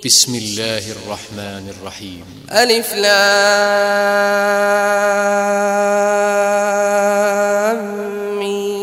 بسم الله الرحمن الرحيم. ألف لام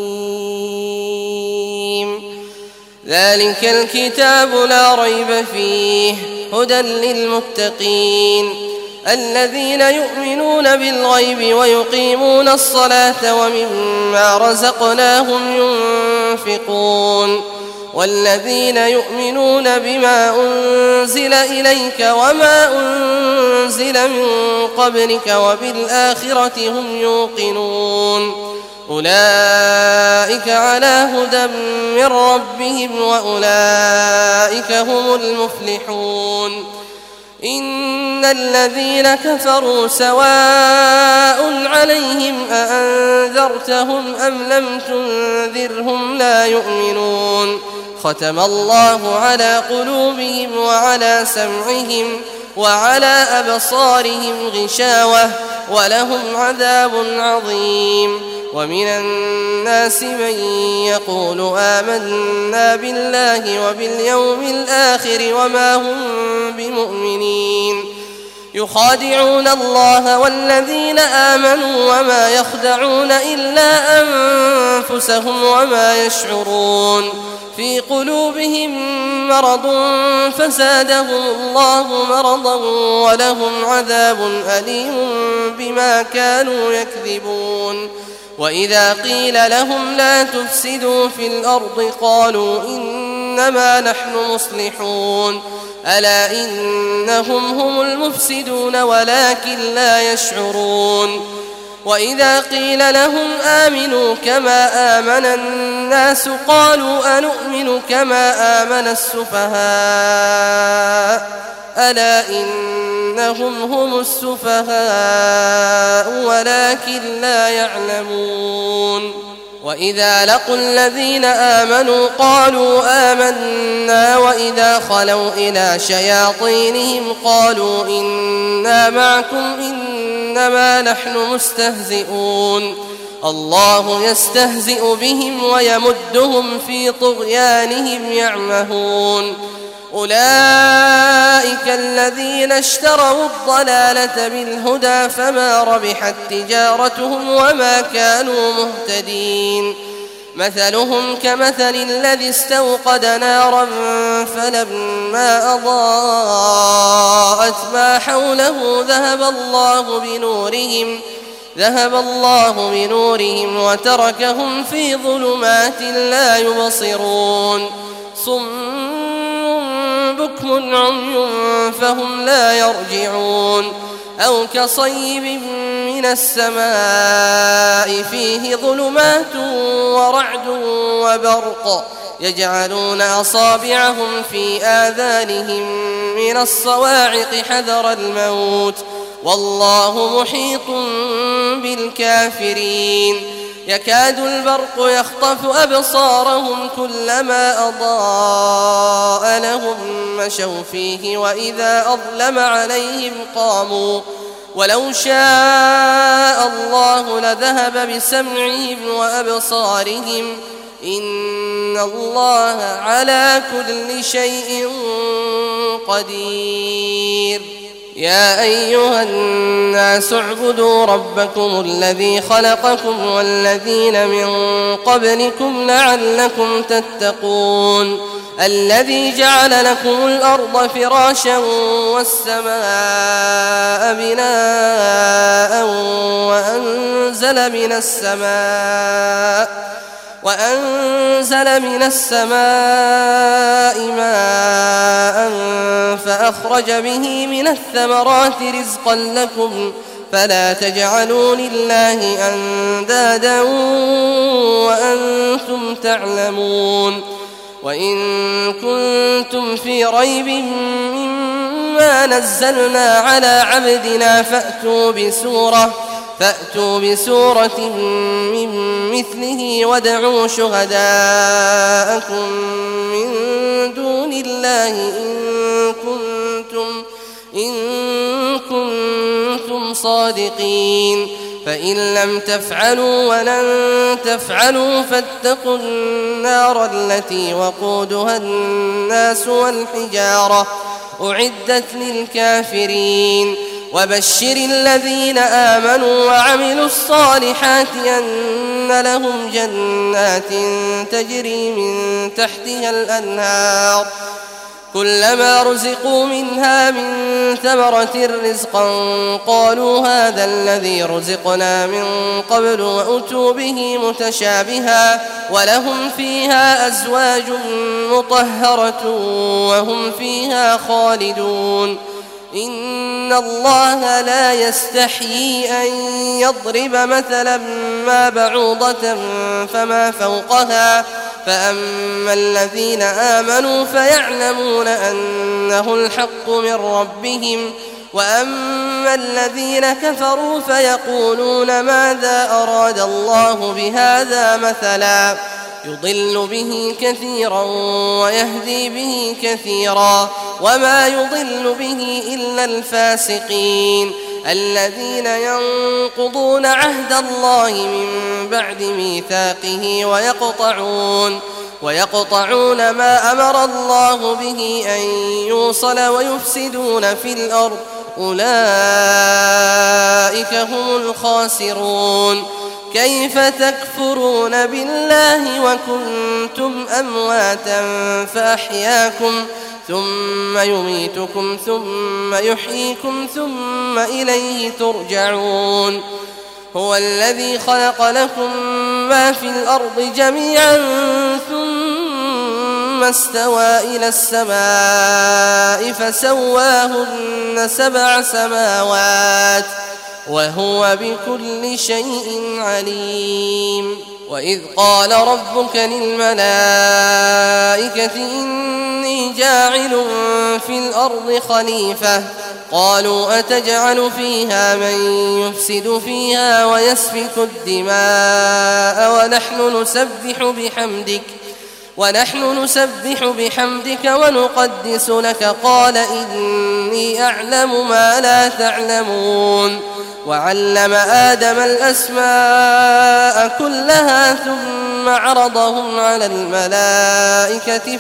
ميم. ذلك الكتاب لا ريب فيه هدى للمتقين الذين يؤمنون بالغيب ويقيمون الصلاة ومما رزقناهم ينفقون والذين يؤمنون بما أنزل إليك وما أنزل من قبلك وبالآخرة هم يوقنون أولئك على هدى من ربهم وأولئك هم المفلحون. إن الذين كفروا سواء عليهم أأنذرتهم أم لم تنذرهم لا يؤمنون ختم الله على قلوبهم وعلى سمعهم وعلى أبصارهم غشاوة ولهم عذاب عظيم. ومن الناس من يقول آمنا بالله وباليوم الآخر وما هم بمؤمنين يخادعون الله والذين آمنوا وما يخدعون إلا أنفسهم وما يشعرون في قلوبهم مرض فزادهم الله مرضا ولهم عذاب أليم بما كانوا يكذبون. وإذا قيل لهم لا تفسدوا في الأرض قالوا إنما نحن مصلحون ألا إنهم هم المفسدون ولكن لا يشعرون. وإذا قيل لهم آمنوا كما آمن الناس قالوا أنؤمن كما آمن السفهاء ألا إنهم هم السفهاء ولكن لا يعلمون. وإذا لقوا الذين آمنوا قالوا آمنا وإذا خلوا إلى شياطينهم قالوا إنا معكم إنما نحن مستهزئون الله يستهزئ بهم ويمدهم في طغيانهم يعمهون. أولئك الذين اشتروا الضلالة بالهدى فما ربحت تجارتهم وما كانوا مهتدين. مثلهم كمثل الذي استوقد نارا فلما أضاءت ما حوله ذهب الله بنورهم وتركهم في ظلمات لا يبصرون صم بكم عمي فهم لا يرجعون. أو كصيب من السماء فيه ظلمات ورعد وبرق يجعلون أصابعهم في آذانهم من الصواعق حذر الموت والله محيط بالكافرين. يكاد البرق يخطف أبصارهم كلما أضاء لهم مشوا فيه وإذا أظلم عليهم قاموا ولو شاء الله لذهب بسمعهم وأبصارهم إن الله على كل شيء قدير. يا أيها الناس اعبدوا ربكم الذي خلقكم والذين من قبلكم لعلكم تتقون الذي جعل لكم الأرض فراشا والسماء بناء وأنزل من السماء ماء فأخرج به من الثمرات رزقا لكم فلا تجعلوا لله أندادا وأنتم تعلمون. وإن كنتم في ريب مما نزلنا على عبدنا فأتوا بسورة من مثله وادعوا شهداءكم من دون الله إن كنتم صادقين. فإن لم تفعلوا ولن تفعلوا فاتقوا النار التي وقودها الناس والحجارة أعدت للكافرين وبشر الذين آمنوا وعملوا الصالحات أن لهم جنات تجري من تحتها الأنهار كلما رزقوا منها من ثمرة رزقا قالوا هذا الذي رزقنا من قبل وأتوا به متشابها ولهم فيها أزواج مطهرة وهم فيها خالدون إن الله لا يستحيي أن يضرب مثلا ما بعوضة فما فوقها فأما الذين آمنوا فيعلمون أنه الحق من ربهم وأما الذين كفروا فيقولون ماذا أراد الله بهذا مثلا يضل به كثيرا ويهدي به كثيرا وما يضل به إلا الفاسقين الذين ينقضون عهد الله من بعد ميثاقه ويقطعون ما أمر الله به أن يوصل ويفسدون في الأرض أولئك هم الخاسرون كيف تكفرون بالله وكنتم أمواتا فأحياكم ثم يميتكم ثم يحييكم ثم إليه ترجعون هو الذي خلق لكم ما في الأرض جميعا ثم استوى إلى السماء فسواهن 7 سماوات وهو بكل شيء عليم وإذ قال ربك للملائكة إني جاعل في الأرض خليفة قالوا أتجعل فيها من يفسد فيها ويسفك الدماء ونحن نسبح بحمدك ونقدس لك قال إني أعلم ما لا تعلمون وعلم آدم الأسماء كلها ثم عرضهم على الملائكة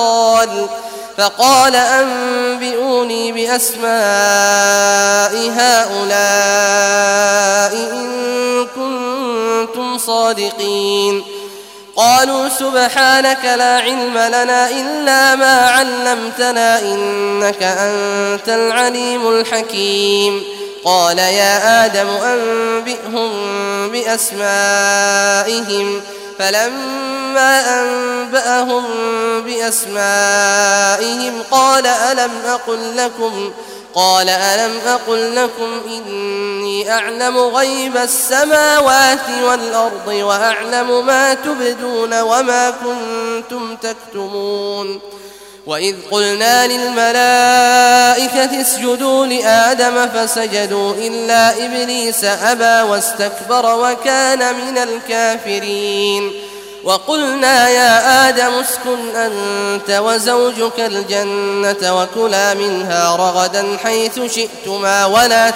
فقال أنبئوني بأسماء هؤلاء إن كنتم صادقين قالوا سبحانك لا علم لنا إلا ما علمتنا إنك أنت العليم الحكيم قال يا آدم أنبئهم بأسمائهم فلما أنبأهم بأسمائهم قال ألم أقل لكم إني أعلم غيب السماوات والأرض وأعلم ما تبدون وما كنتم تكتمون وإذ قلنا للملائكة اسجدوا لآدم فسجدوا إلا إبليس أبى واستكبر وكان من الكافرين وقلنا يا آدم اسكن أنت وزوجك الجنة وكلا منها رغدا حيث شئتما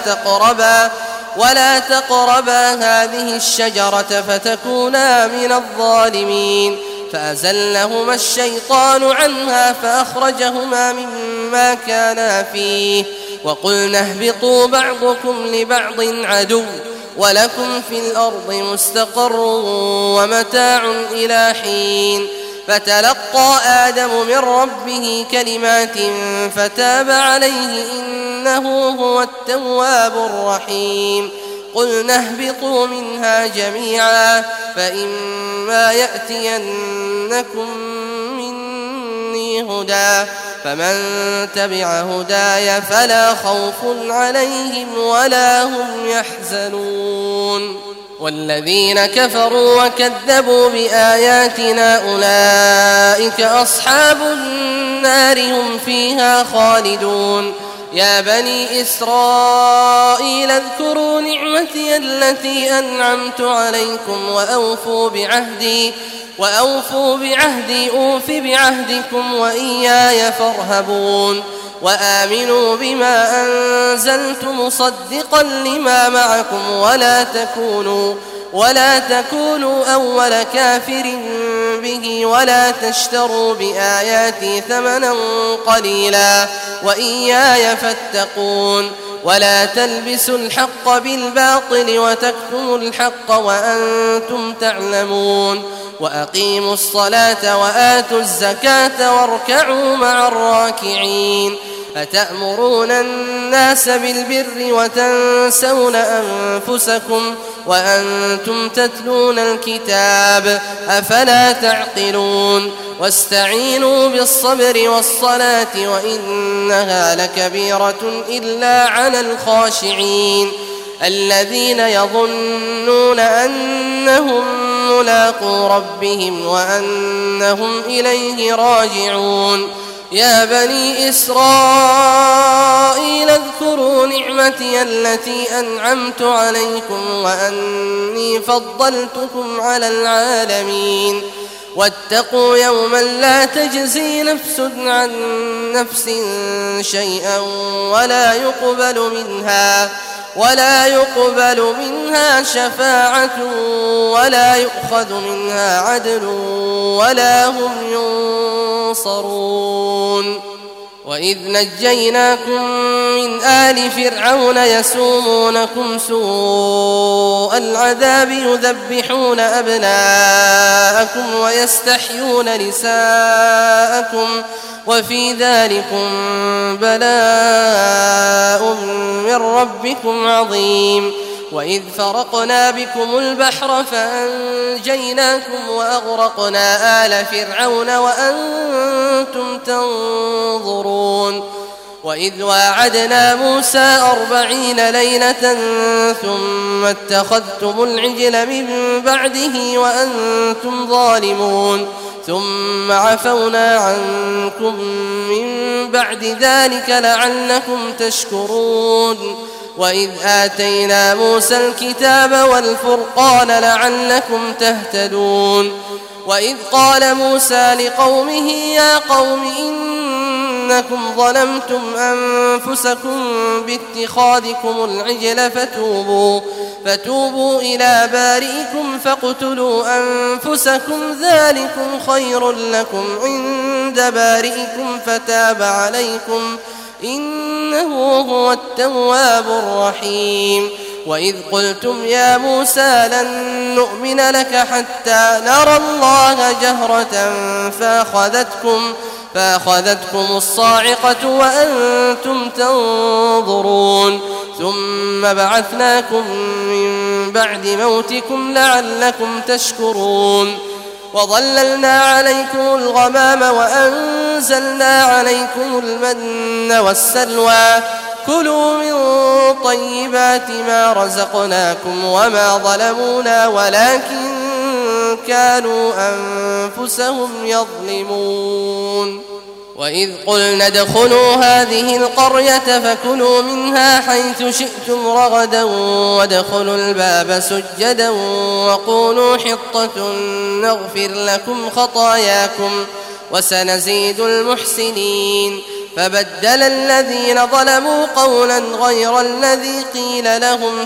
ولا تقربا هذه الشجرة فتكونا من الظالمين فأزلهما الشيطان عنها فأخرجهما مما كانا فيه وقلنا اهبطوا بعضكم لبعض عدو ولكم في الأرض مستقر ومتاع إلى حين فتلقى آدم من ربه كلمات فتاب عليه إنه هو التواب الرحيم قلنا اهبطوا منها جميعا فإما يأتينكم مني هدى فمن تبع هداي فلا خوف عليهم ولا هم يحزنون والذين كفروا وكذبوا بآياتنا أولئك أصحاب النار هم فيها خالدون يا بني إسرائيل اذكروا نعمتي التي أنعمت عليكم وأوفوا بعهدي أوف بعهدكم وإياي فارهبون وآمنوا بما أنزلت مصدقا لما معكم ولا تكونوا أول كافر به ولا تشتروا بآياتي ثمنا قليلا وإياي فاتقون ولا تلبسوا الحق بالباطل وتكتموا الحق وأنتم تعلمون وأقيموا الصلاة وآتوا الزكاة واركعوا مع الراكعين أتأمرون الناس بالبر وتنسون أنفسكم وأنتم تتلون الكتاب أفلا تعقلون واستعينوا بالصبر والصلاة وإنها لكبيرة إلا على الخاشعين الذين يظنون أنهم ملاقو ربهم وأنهم إليه راجعون يا بني إسرائيل اذكروا نعمتي التي أنعمت عليكم وأني فضلتكم على العالمين واتقوا يوما لا تجزي نفس عن نفس شيئا ولا يقبل منها شفاعة ولا يؤخذ منها عدل ولا هم ينصرون وإذ نجيناكم من آل فرعون يسومونكم سوء العذاب يذبحون أبناءكم ويستحيون نساءكم وفي ذلكم بلاء من ربكم عظيم وإذ فرقنا بكم البحر فأنجيناكم وأغرقنا آل فرعون وأنتم تنظرون وإذ واعدنا موسى 40 ليلة ثم اتخذتم العجل من بعده وأنتم ظالمون ثم عفونا عنكم من بعد ذلك لعلكم تشكرون وإذ آتينا موسى الكتاب والفرقان لعلكم تهتدون وإذ قال موسى لقومه يا قوم إنكم ظلمتم أنفسكم باتخاذكم العجل فتوبوا إلى بارئكم فاقتلوا أنفسكم ذلكم خير لكم عند بارئكم فتاب عليكم إنه هو التواب الرحيم وإذ قلتم يا موسى لن نؤمن لك حتى نرى الله جهرة فأخذتكم الصاعقة وأنتم تنظرون ثم بعثناكم من بعد موتكم لعلكم تشكرون وظللنا عليكم الغمام وأنزلنا عليكم المن والسلوى كلوا من طيبات ما رزقناكم وما ظلمونا ولكن كانوا أنفسهم يظلمون وإذ قلنا ادخلوا هذه القرية فكلوا منها حيث شئتم رغدا وادخلوا الباب سجدا وقولوا حطة نغفر لكم خطاياكم وسنزيد المحسنين فبدل الذين ظلموا قولا غير الذي قيل لهم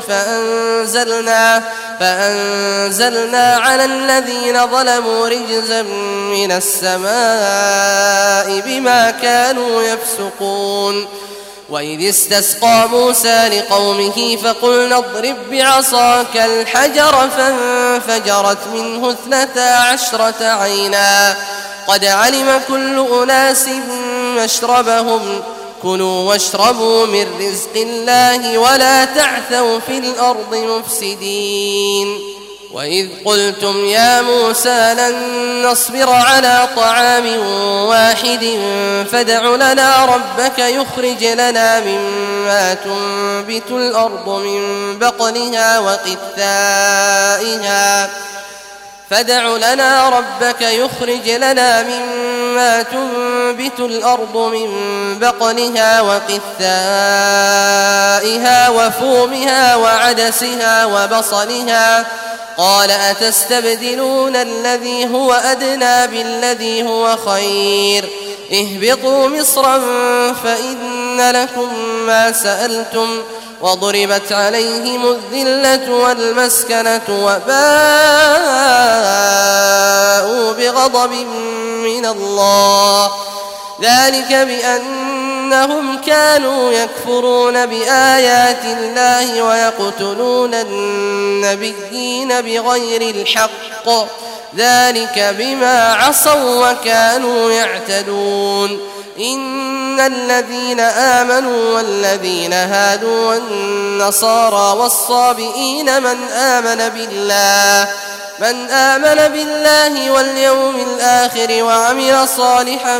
فأنزلنا على الذين ظلموا رجزا من السماء بما كانوا يفسقون وإذ استسقى موسى لقومه فقلنا اضرب بعصاك الحجر فانفجرت منه 12 عينا قد علم كل أناس مشربهم كلوا واشربوا من رزق الله ولا تعثوا في الأرض مفسدين وإذ قلتم يا موسى لن نصبر على طعام واحد فادع لنا ربك يخرج لنا مما تنبت الأرض من بقلها وقثائها وفومها وعدسها وبصلها قال أتستبدلون الذي هو أدنى بالذي هو خير اهبطوا مصرا فإن لكم ما سألتم وضربت عليهم الذلة والمسكنة وباءوا فباءوا بغضب من الله ذلك بأنهم كانوا يكفرون بآيات الله ويقتلون النبيين بغير الحق ذلك بما عصوا وكانوا يعتدون إن الذين آمنوا والذين هادوا والنصارى والصابئين من آمن بالله واليوم الآخر وعمل صالحا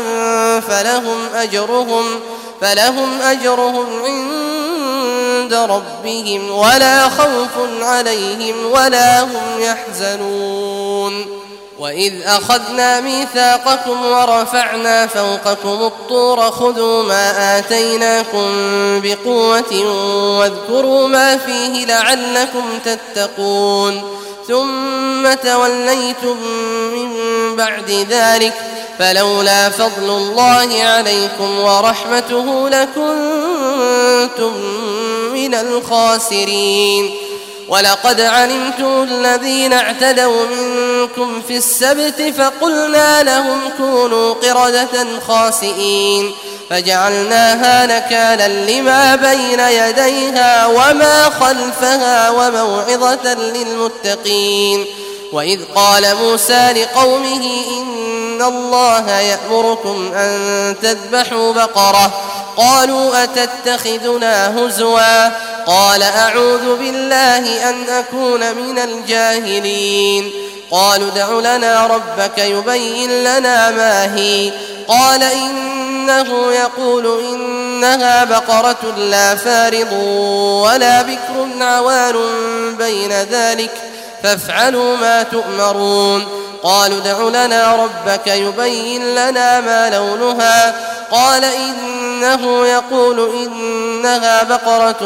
فلهم أجرهم عند ربهم ولا خوف عليهم ولا هم يحزنون وإذ أخذنا ميثاقكم ورفعنا فوقكم الطور خذوا ما آتيناكم بقوة واذكروا ما فيه لعلكم تتقون ثم توليتم من بعد ذلك فلولا فضل الله عليكم ورحمته لكنتم من الخاسرين ولقد علمتم الذين اعتدوا منكم في السبت فقلنا لهم كونوا قردة خاسئين فجعلناها نكالا لما بين يديها وما خلفها وموعظة للمتقين وإذ قال موسى لقومه إن الله يأمركم أن تذبحوا بقرة قالوا أتتخذنا هزوا قال أعوذ بالله أن أكون من الجاهلين قالوا ادع لنا ربك يبين لنا ما هي قال إنه يقول إنها بقرة لا فارض ولا بكر عوان بين ذلك فافعلوا ما تؤمرون قالوا ادع لنا ربك يبين لنا ما لونها قال إنه يقول إنها بقرة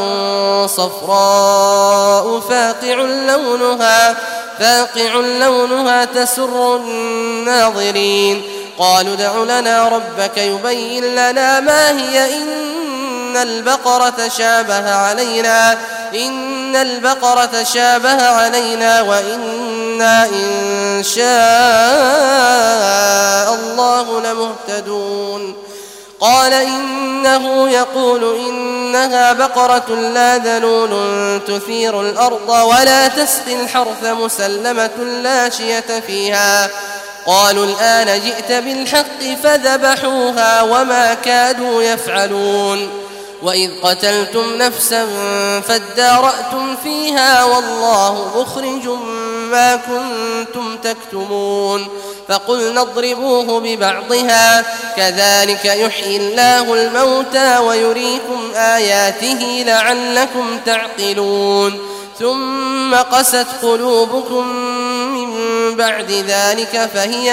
صفراء فاقع لونها تسر الناظرين قالوا ادع لنا ربك يبين لنا ما هي إن البقرة شابه علينا وإنا إن شاء الله لمهتدون قال إنه يقول إنها بقرة لا ذلول تثير الأرض ولا تسقي الحرث مسلمة لا شية فيها قالوا الآن جئت بالحق فذبحوها وما كادوا يفعلون وإذ قتلتم نفسا فادارأتم فيها والله مخرج ما كنتم تكتمون فقلنا اضربوه ببعضها كذلك يحيي الله الموتى ويريكم آياته لعلكم تعقلون ثم قست قلوبكم من بعد ذلك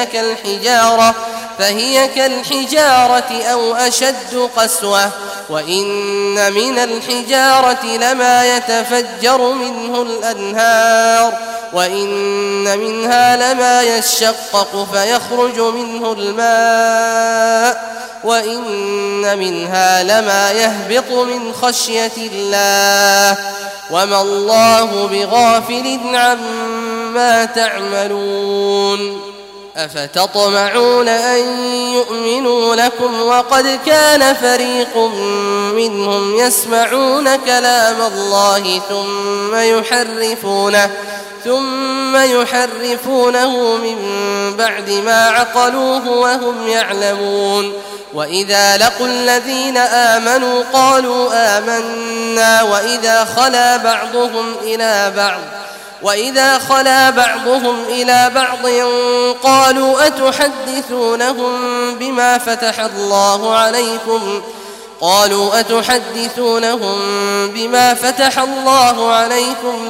فهي كالحجارة أو أشد قسوة وإن من الحجارة لما يتفجر منه الأنهار وإن منها لما يشقق فيخرج منه الماء وإن منها لما يهبط من خشية الله وما الله بغافل عما تعملون أفتطمعون أن يؤمنوا لكم وقد كان فريق منهم يسمعون كلام الله ثم يحرفونه من بعد ما عقلوه وهم يعلمون وإذا لقوا الذين آمنوا قالوا آمنا وإذا خلا بعضهم إلى بعض قالوا أتحدثونهم بما فتح الله عليكم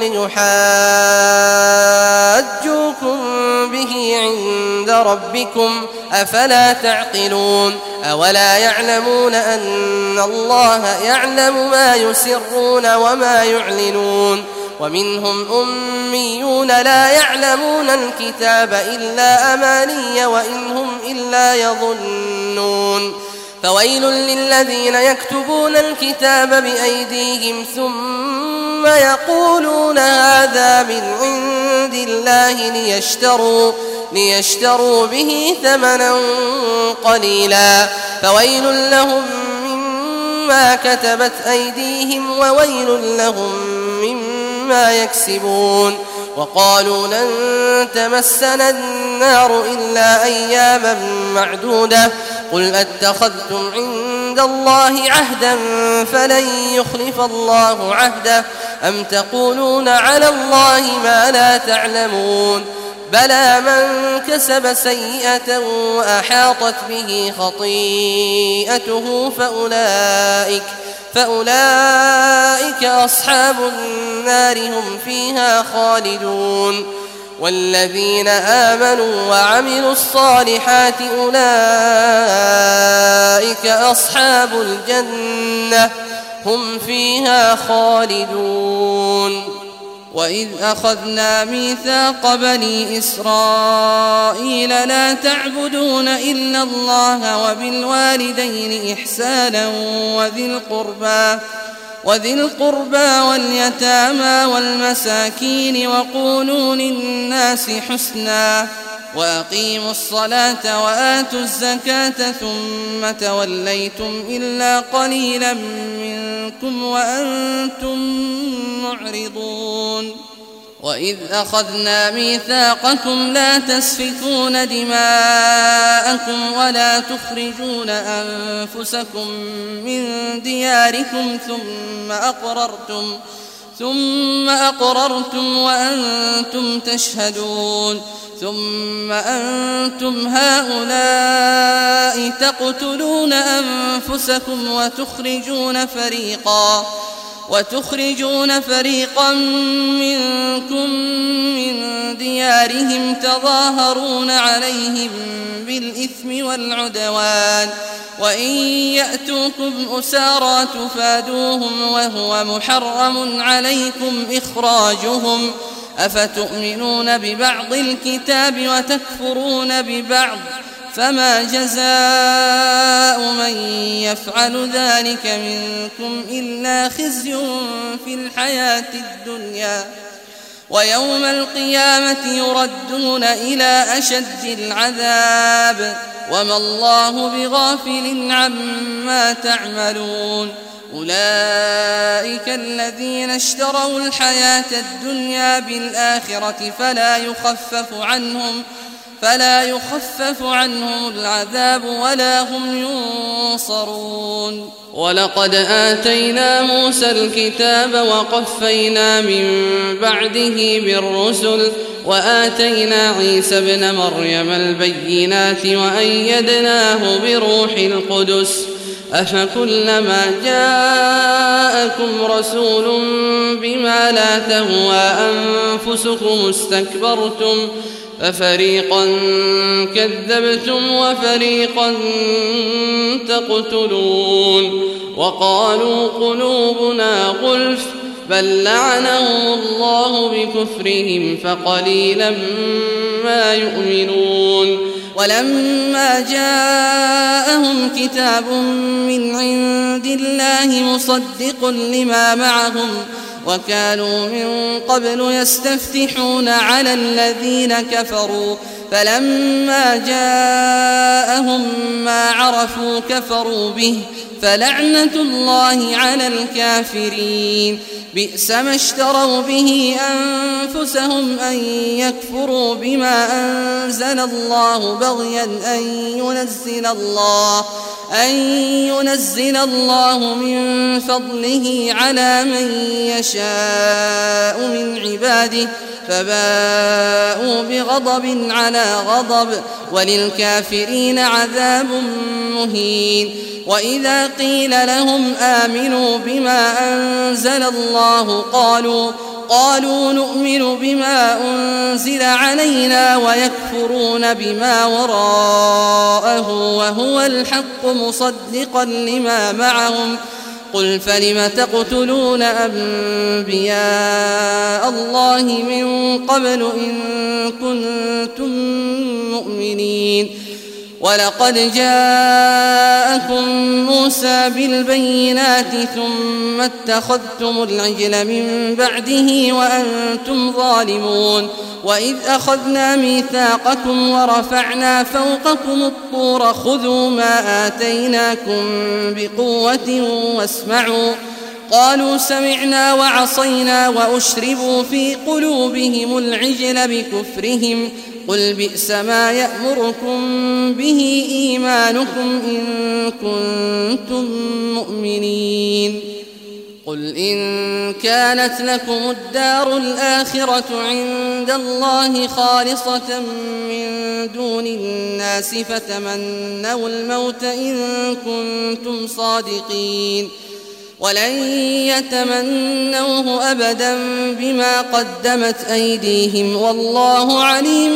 ليحاجوكم به عند ربكم أفلا تعقلون أولا يعلمون أن الله يعلم ما يسرون وما يعلنون ومنهم أميون لا يعلمون الكتاب إلا أماني وإن هم إلا يظنون فويل للذين يكتبون الكتاب بأيديهم ثم يقولون هذا من عند الله ليشتروا به ثمنا قليلا فويل لهم مما كتبت أيديهم وويل لهم مما يكسبون وقالوا لن تمسنا النار إلا أياما معدودة قل أتخذتم عند الله عهدا فلن يخلف الله عهده أم تقولون على الله ما لا تعلمون بلى من كسب سيئة وأحاطت به خطيئته فأولئك أصحاب النار هم فيها خالدون والذين آمنوا وعملوا الصالحات أولئك أصحاب الجنة هم فيها خالدون وإذ أخذنا ميثاق بني إسرائيل لا تعبدون إلا الله وبالوالدين إحسانا وذي القربى واليتامى والمساكين وقولوا للناس حسنا وأقيموا الصلاة وآتوا الزكاة ثم توليتم إلا قليلا منكم وأنتم معرضون وإذ أخذنا ميثاقكم لا تسفكون دماءكم ولا تخرجون أنفسكم من دياركم ثم أقررتم وأنتم تشهدون ثم أنتم هؤلاء تقتلون أنفسكم وتخرجون فريقا منكم من ديارهم تظاهرون عليهم بالإثم والعدوان وإن يأتوكم أسارى تفادوهم وهو محرم عليكم إخراجهم أفتؤمنون ببعض الكتاب وتكفرون ببعض فما جزاء من يفعل ذلك منكم إلا خزي في الحياة الدنيا ويوم القيامة يردون إلى أشد العذاب وما الله بغافل عما تعملون أولئك الذين اشتروا الحياة الدنيا بالآخرة فلا يخفف عنهم العذاب ولا هم ينصرون ولقد آتينا موسى الكتاب وقفينا من بعده بالرسل وآتينا عيسى ابن مريم البينات وأيدناه بروح القدس أفكلما جاءكم رسول بما لا تهوى أنفسكم استكبرتم ففريقا كذبتم وفريقا تقتلون وقالوا قلوبنا غلف بل لعنهم الله بكفرهم فقليلا ما يؤمنون ولما جاءهم كتاب من عند الله مصدق لما معهم وكانوا من قبل يستفتحون على الذين كفروا فلما جاءهم ما عرفوا كفروا به فلعنة الله على الكافرين بئس ما اشتروا به أنفسهم أن يكفروا بما أنزل الله بغيا أن ينزل الله من فضله على من يشاء من عباده فباءوا بغضب على غضب وللكافرين عذاب مهين وإذا قيل لهم آمنوا بما أنزل الله قالوا نؤمن بما أنزل علينا ويكفرون بما وراءه وهو الحق مصدقا لما معهم قل فلم تقتلون أنبياء الله من قبل إن كنتم مؤمنين ولقد جاءكم موسى بالبينات ثم اتخذتم العجل من بعده وأنتم ظالمون وإذ أخذنا ميثاقكم ورفعنا فوقكم الطور خذوا ما آتيناكم بقوة واسمعوا قالوا سمعنا وعصينا وأشربوا في قلوبهم العجل بكفرهم قل بئس ما يأمركم به إيمانكم إن كنتم مؤمنين قل إن كانت لكم الدار الآخرة عند الله خالصة من دون الناس فتمنوا الموت إن كنتم صادقين ولن يتمنوه أبدا بما قدمت أيديهم والله عليم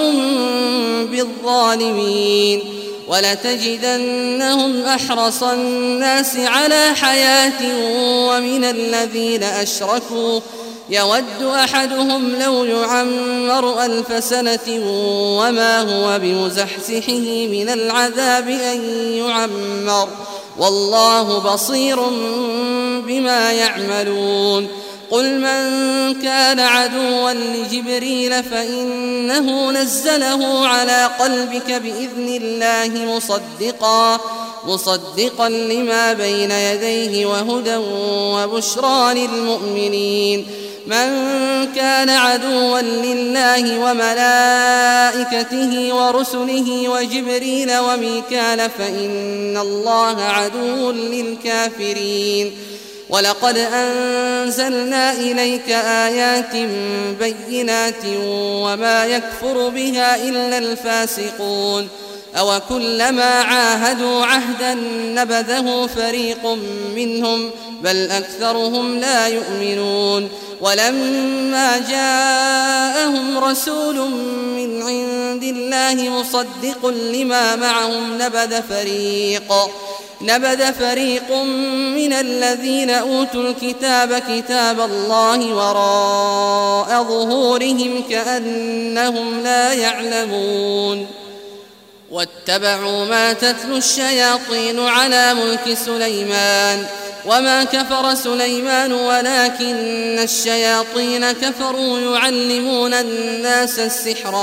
بالظالمين ولتجدنهم أحرص الناس على حياة ومن الذين أشركوا يود أحدهم لو يعمر 1000 سنة وما هو بمزحزحه من العذاب أن يعمر والله بصير بما يعملون قل من كان عدوا لجبريل فإنه نزله على قلبك بإذن الله مصدقا لما بين يديه وهدى وبشرى للمؤمنين من كان عدوا لله وملائكته ورسله وجبريل وميكال فإن الله عدو للكافرين ولقد أنزلنا إليك آيات بينات وما يكفر بها إلا الفاسقون أوكلما عاهدوا عهدا نبذه فريق منهم بل أكثرهم لا يؤمنون ولما جاءهم رسول من عند الله مصدق لما معهم نبذ فريق من الذين أوتوا الكتاب كتاب الله وراء ظهورهم كأنهم لا يعلمون واتبعوا ما تتلو الشياطين على ملك سليمان وما كفر سليمان ولكن الشياطين كفروا يعلمون الناس السحر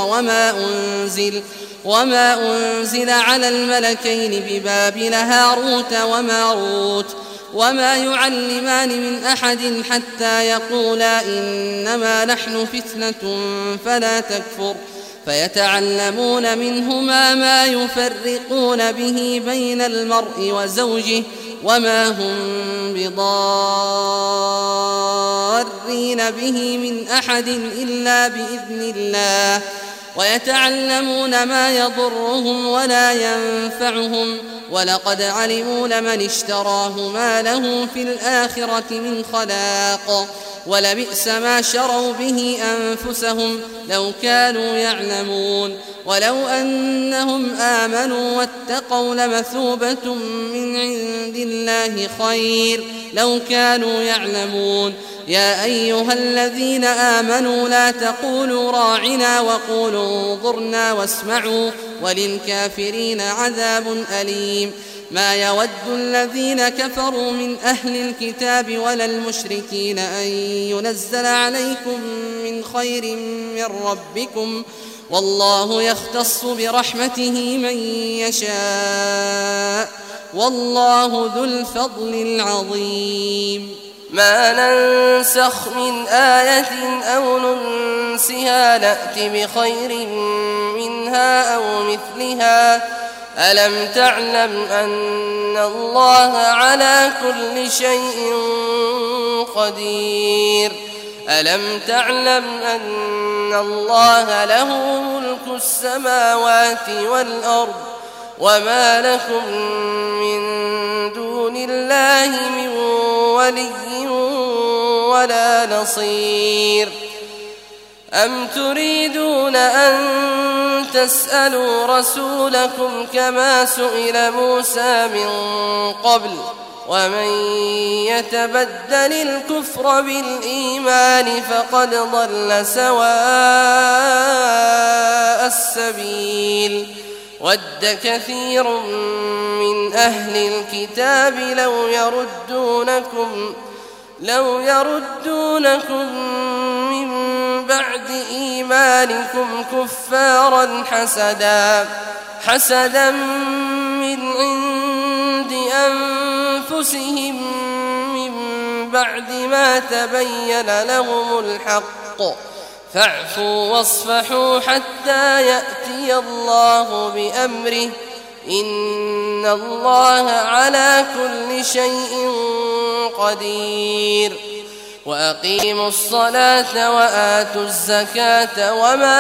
وما أنزل على الملكين ببابل هاروت وماروت وما يعلمان من أحد حتى يقولا إنما نحن فتنة فلا تكفر فيتعلمون منهما ما يفرقون به بين المرء وزوجه وما هم بضارين به من أحد إلا بإذن الله ويتعلمون ما يضرهم ولا ينفعهم ولقد علموا لمن اشتراه ما له في الآخرة من خلاق ولبئس ما شروا به أنفسهم لو كانوا يعلمون ولو أنهم آمنوا واتقوا لمثوبة من عند الله خير لو كانوا يعلمون يا أيها الذين آمنوا لا تقولوا راعنا وقولوا انظرنا واسمعوا وللكافرين عذاب أليم ما يود الذين كفروا من أهل الكتاب ولا المشركين أن ينزل عليكم من خير من ربكم والله يختص برحمته من يشاء والله ذو الفضل العظيم ما ننسخ من آية أو ننسها نأت بخير منها أو مثلها ألم تعلم أن الله على كل شيء قدير ألم تعلم أن الله له ملك السماوات والأرض وما لكم من دون الله من ولي ولا نصير أم تريدون أن تسألوا رسولكم كما سئل موسى من قبل ومن يتبدل الكفر بالإيمان فقد ضل سواء السبيل ود كثير من أهل الكتاب لو يردونكم من بعد إيمانكم كفارا حسدا من عند أنفسهم من بعد ما تبين لهم الحق فاعفوا واصفحوا حتى يأتي الله بأمره إن الله على كل شيء قدير وأقيموا الصلاة وآتوا الزكاة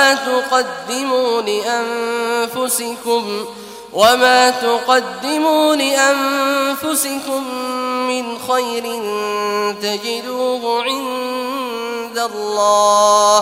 وما تقدموا لأنفسكم من خير تجدوه عند الله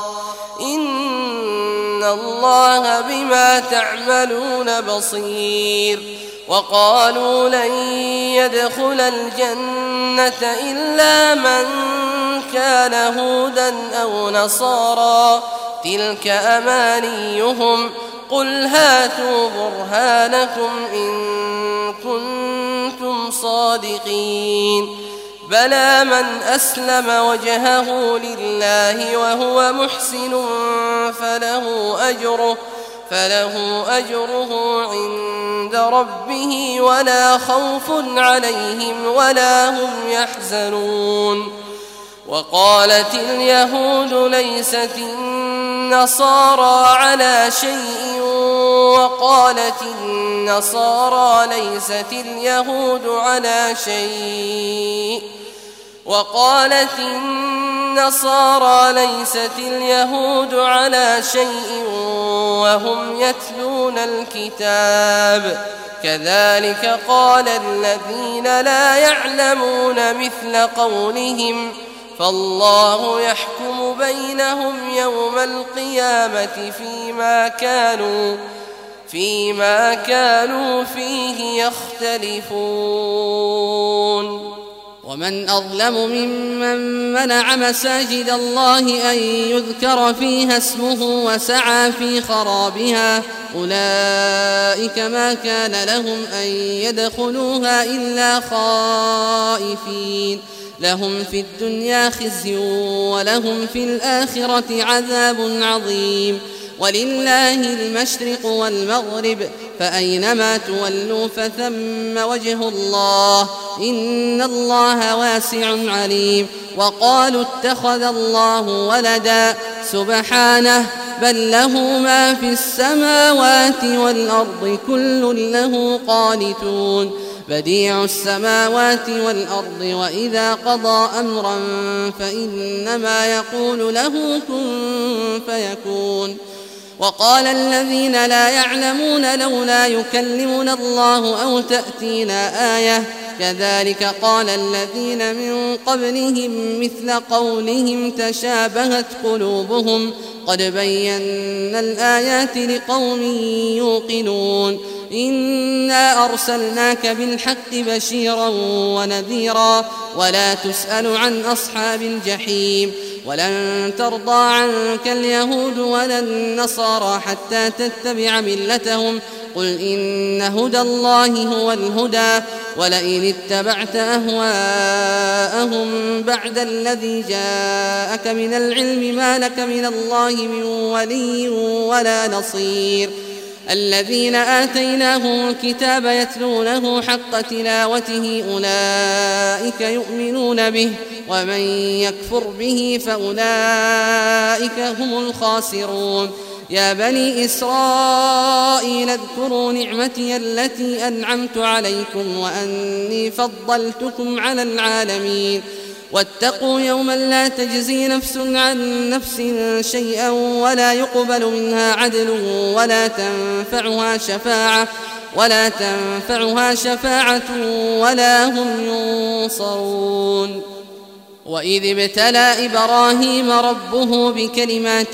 إن الله بما تعملون بصير وقالوا لن يدخل الجنة إلا من كان هودا أو نصارى تلك أمانيهم قل هاتوا برهانكم إن كنتم صادقين بلى من أسلم وجهه لله وهو محسن فله أجره عند ربه ولا خوف عليهم ولا هم يحزنون وقالت اليهود ليست النصارى على شيء وقالت النصارى ليست اليهود على شيء وهم يتلون الكتاب كذلك قال الذين لا يعلمون مثل قولهم فالله يحكم بينهم يوم القيامة فيما كانوا فيه يختلفون ومن أظلم ممن منع مساجد الله أن يذكر فيها اسمه وسعى في خرابها أولئك ما كان لهم أن يدخلوها إلا خائفين لهم في الدنيا خزي ولهم في الآخرة عذاب عظيم ولله المشرق والمغرب فأينما تولوا فثم وجه الله إن الله واسع عليم وقالوا اتخذ الله ولدا سبحانه بل له ما في السماوات والأرض كل له قانتون بديع السماوات والأرض وإذا قضى أمرا فإنما يقول له كن فيكون وقال الذين لا يعلمون لولا يكلمنا الله أو تأتينا آية كذلك قال الذين من قبلهم مثل قولهم تشابهت قلوبهم قد بينا الآيات لقوم يوقنون إنا أرسلناك بالحق بشيرا ونذيرا ولا تسأل عن أصحاب الجحيم ولن ترضى عنك اليهود ولا النصارى حتى تتبع ملتهم قل إن هدى الله هو الهدى ولئن اتبعت أهواءهم بعد الذي جاءك من العلم ما لك من الله من ولي ولا نصير الذين آتيناهم الكتاب يتلونه حق تلاوته أولئك يؤمنون به ومن يكفر به فأولئك هم الخاسرون يا بني إسرائيل اذكروا نعمتي التي أنعمت عليكم وأني فضلتكم على العالمين واتقوا يوما لا تجزي نفس عن نفس شيئا ولا يقبل منها عدل ولا تنفعها شفاعة ولا هم ينصرون وإذ ابتلى إبراهيم ربه بكلمات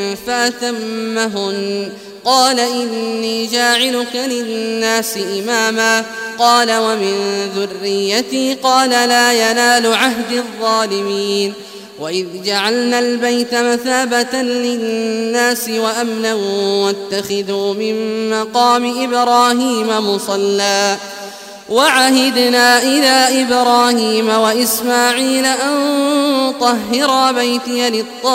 فأتمهن قال إني جاعلك للناس إماما قال ومن ذريتي قال لا ينال عهد الظالمين وإذ جعلنا البيت مثابة للناس وأمنا واتخذوا من مقام إبراهيم مصلى وعهدنا إلى إبراهيم وإسماعيل أن طهرا بيتي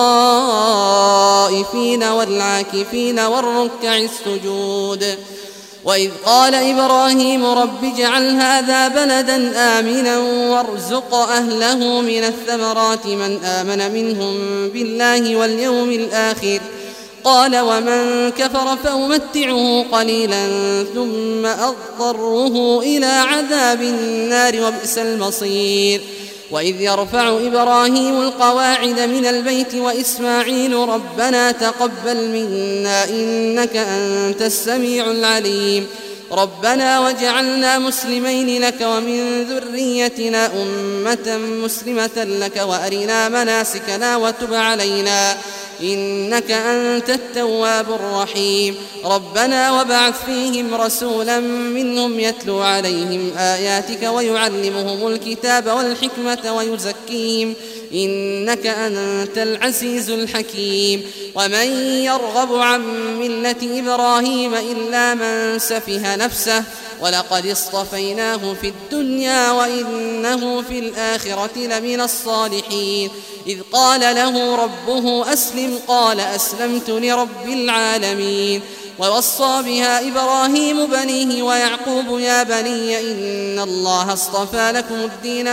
للطائفين والعاكفين والركع السجود وإذ قال إبراهيم رب اجعل هذا بلدا آمنا وارزق أهله من الثمرات من آمن منهم بالله واليوم الآخر قال ومن كفر فأمتعه قليلا ثم أضطره إلى عذاب النار وبئس المصير وإذ يرفع إبراهيم القواعد من البيت وإسماعيل ربنا تقبل منا إنك أنت السميع العليم ربنا وجعلنا مسلمين لك ومن ذريتنا أمة مسلمة لك وأرنا مناسكنا وتب علينا إنك أنت التواب الرحيم ربنا وابعث فيهم رسولا منهم يتلو عليهم آياتك ويعلمهم الكتاب والحكمة ويزكيهم إنك أنت العزيز الحكيم ومن يرغب عن ملة إبراهيم إلا من سفه نفسه ولقد اصطفيناه في الدنيا وإنه في الآخرة لمن الصالحين إذ قال له ربه أسلم قال أسلمت لرب العالمين ووصى بها إبراهيم بنيه ويعقوب يا بني إن الله اصطفى لكم الدين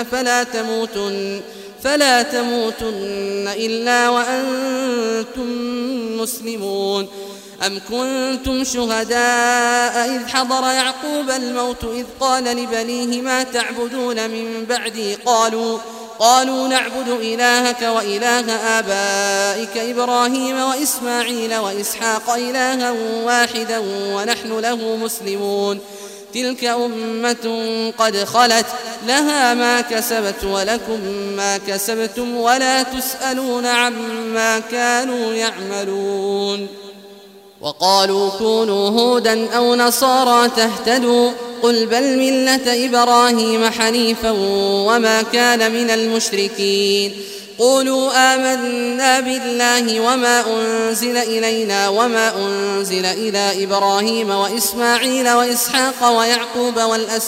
فلا تموتن إلا وأنتم مسلمون أم كنتم شهداء إذ حضر يعقوب الموت إذ قال لبنيه ما تعبدون من بعدي قالوا نعبد إلهك وإله آبائك إبراهيم وإسماعيل وإسحاق إلها واحدا ونحن له مسلمون تلك أمة قد خلت لها ما كسبت ولكم ما كسبتم ولا تسألون عما كانوا يعملون وقالوا كونوا هودا أو نصارى تهتدوا قل بل ملة إبراهيم حنيفا وما كان من المشركين قولوا آمنا بالله وما أنزل إلينا وما أنزل إلى إبراهيم وإسماعيل وإسحاق ويعقوب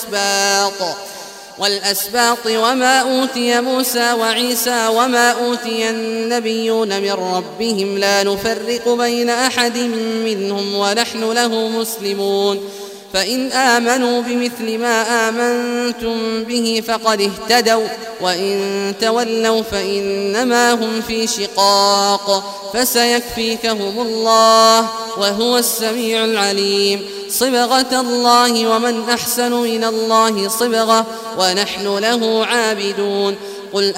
والأسباط وما أوتي موسى وعيسى وما أوتي النبيون من ربهم لا نفرق بين أحد منهم ونحن له مسلمون فإن آمنوا بمثل ما آمنتم به فقد اهتدوا وإن تولوا فإنما هم في شقاق فسيكفيكهم الله وهو السميع العليم صبغة الله ومن أحسن من الله صبغة ونحن له عابدون قل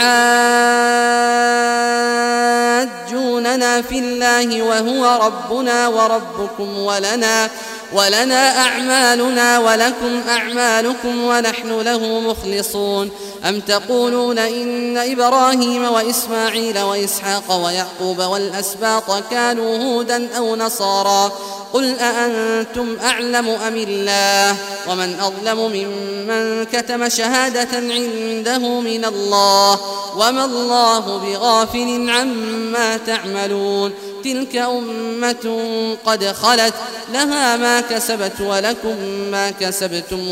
أتحاجوننا في الله وهو ربنا وربكم ولنا أعمالنا ولكم أعمالكم ونحن له مخلصون أم تقولون إن إبراهيم وإسماعيل وإسحاق ويعقوب والأسباط كانوا هودا أو نصارى قل أأنتم أعلم أم الله ومن أظلم ممن كتم شهادة عنده من الله وما الله بغافل عما تعملون تلك أمة قد خلت لها ما كسبت ولكم ما كسبتم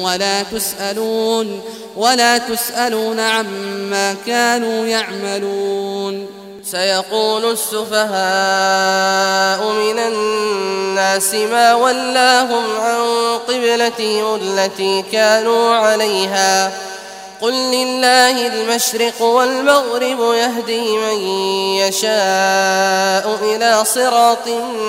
ولا تسألون عما كانوا يعملون سيقول السفهاء من الناس ما ولاهم عن قبلتهم التي كانوا عليها قل لله المشرق والمغرب يهدي من يشاء إلى صراط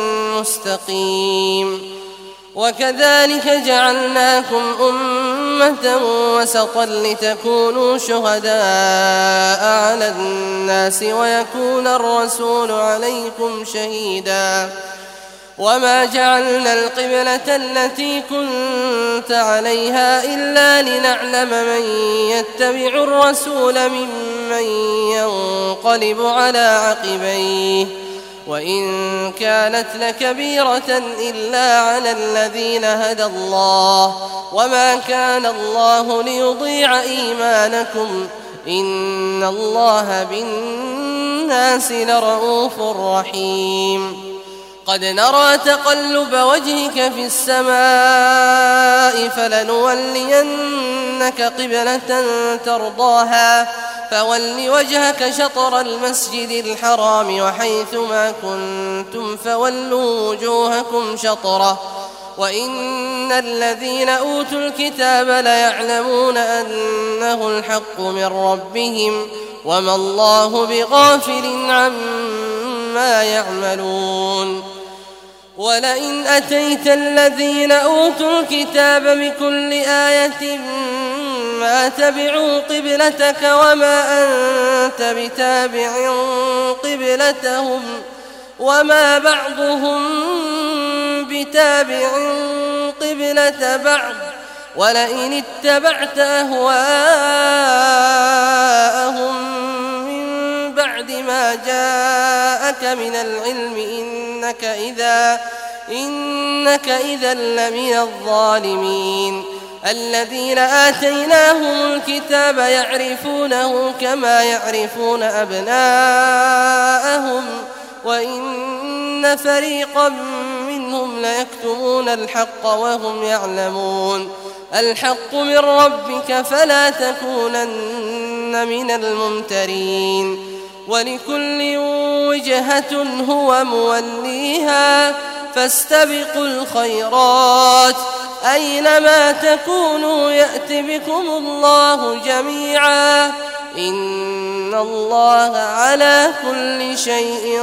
مستقيم وكذلك جعلناكم أمة وسطا لتكونوا شهداء على الناس ويكون الرسول عليكم شهيدا وما جعلنا القبلة التي كنت عليها إلا لنعلم من يتبع الرسول ممن ينقلب على عقبيه وإن كانت لكبيرة إلا على الذين هدى الله وما كان الله ليضيع إيمانكم إن الله بالناس بالناس لرءوف رحيم قد نرى تقلب وجهك في السماء فلنولينك قبلة ترضاها فول وجهك شطر المسجد الحرام وحيثما كنتم فولوا وجوهكم شطره وإن الذين أوتوا الكتاب ليعلمون أنه الحق من ربهم وما الله بغافل عما يعملون ولئن أتيت الذين أوتوا الكتاب بكل آية ما تبعوا قبلتك وما أنت بتابع قبلتهم وما بعضهم بتابع قبلة بعض ولئن اتبعت أهواءهم من بعد ما جاءك من العلم إنك إذا لمن الظالمين الذين آتيناهم الكتاب يعرفونه كما يعرفون أبناءهم وإن فريقا منهم ليكتمون الحق وهم يعلمون الحق من ربك فلا تكونن من الممترين ولكل وجهة هو موليها فاستبقوا الخيرات أينما تكونوا يأت بكم الله جميعا إن الله على كل شيء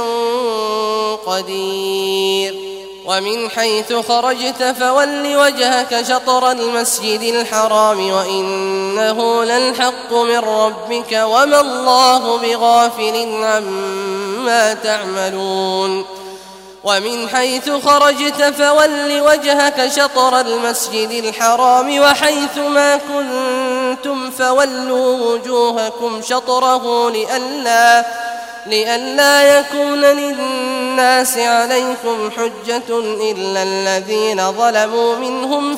قدير ومن حيث خرجت فول وجهك شطر المسجد الحرام وإنه للحق من ربك وما الله بغافل عما تعملون ومن حيث خرجت فول وجهك شطر المسجد الحرام وحيثما كنتم فولوا وجوهكم شطره لئلا يكون للناس عليكم حجة إلا الذين ظلموا منهم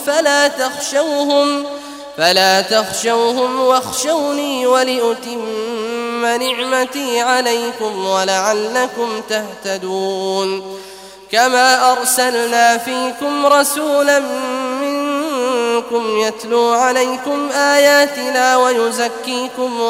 فلا تخشوهم واخشوني ولأتم نعمتي عليكم ولعلكم تهتدون كما أرسلنا فيكم رسولا منكم يتلو عليكم آياتنا ويزكيكم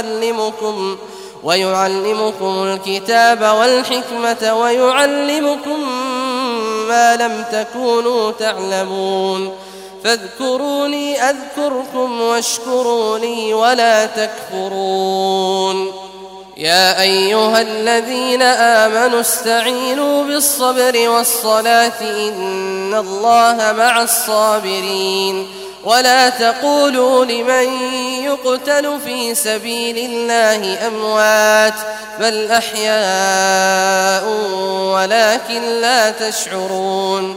ويعلمكم الكتاب والحكمة ويعلمكم ما لم تكونوا تعلمون فاذكروني أذكركم واشكروا لي ولا تكفرون يا أيها الذين آمنوا استعينوا بالصبر والصلاة إن الله مع الصابرين ولا تقولوا لمن يقتل في سبيل الله أموات بل أحياء ولكن لا تشعرون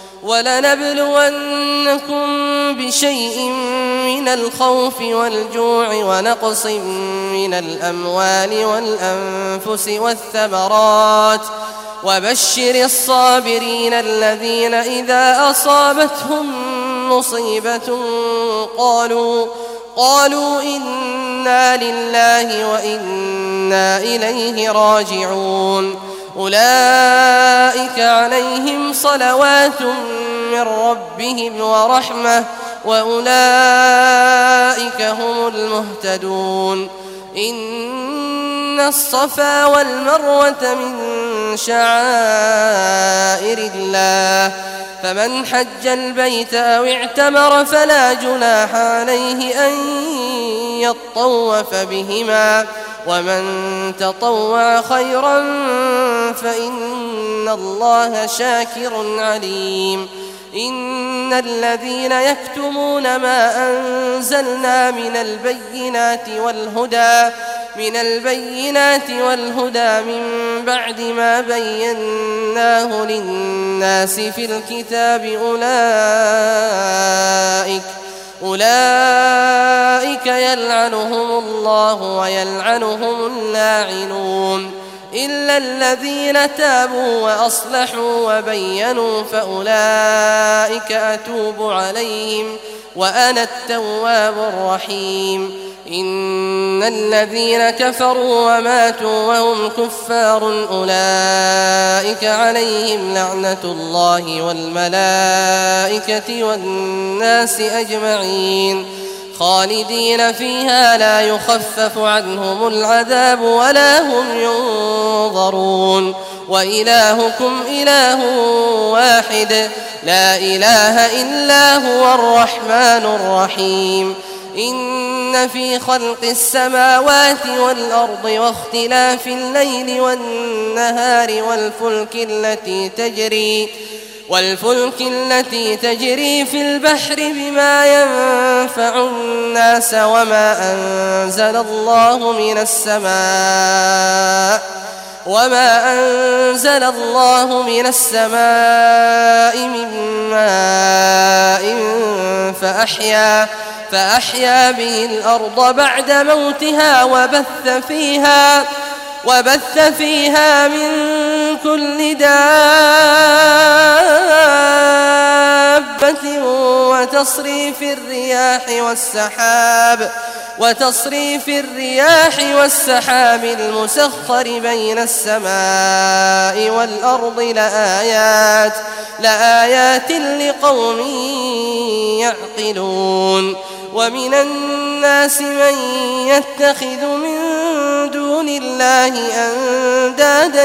ولنبلونكم بشيء من الخوف والجوع ونقص من الأموال والأنفس والثمرات وبشر الصابرين الذين إذا أصابتهم مصيبة قالوا إنا لله وإنا إليه راجعون أولئك عليهم صلوات من ربهم ورحمة وأولئك هم المهتدون إن الصفا والمروة من شعائر الله فمن حج البيت أو اعتمر فلا جناح عليه أن يطوف بهما ومن تطوع خيرا فإن الله شاكر عليم إن الذين يكتمون ما أنزلنا من البينات والهدى من بعد ما بيناه للناس في الكتاب أولئك يلعنهم الله ويلعنهم اللاعنون إلا الذين تابوا وأصلحوا وبينوا فأولئك أتوب عليهم وأنا التواب الرحيم إن الذين كفروا وماتوا وهم كفار أولئك عليهم لعنة الله والملائكة والناس أجمعين خالدين فيها لا يخفف عنهم العذاب ولا هم ينظرون وإلهكم إله واحد لا إله إلا هو الرحمن الرحيم إن في خلق السماوات والأرض واختلاف الليل والنهار والفلك التي تجري في البحر بما ينفع الناس وما أنزل الله من السماء من ماء فأحيا به الأرض بعد موتها وبث فيها من كل دابة وتصريف الرياح والسحاب المسخر بين السماء والأرض لآيات لقوم يعقلون ومن الناس من يتخذ من دون الله أندادا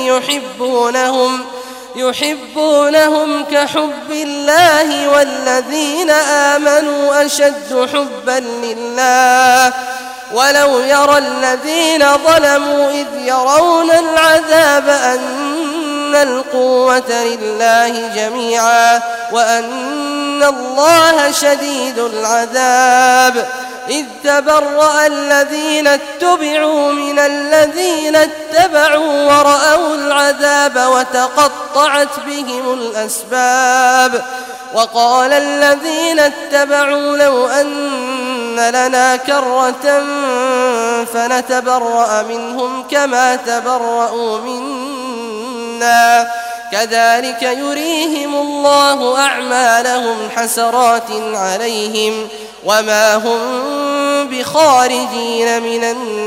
يحبونهم كحب الله والذين آمنوا أشد حبا لله ولو يرى الذين ظلموا إذ يرون العذاب أن القوة لله جميعا وأن الله شديد العذاب إذ تبرأ الذين اتبعوا من الذين اتبعوا ورأوا العذاب وتقطعت بهم الأسباب وقال الذين اتبعوا لو أن لنا كرة فنتبرأ منهم كما تبرأوا منا كذلك يريهم الله أعمالهم حسرات عليهم وما هم بخارجين من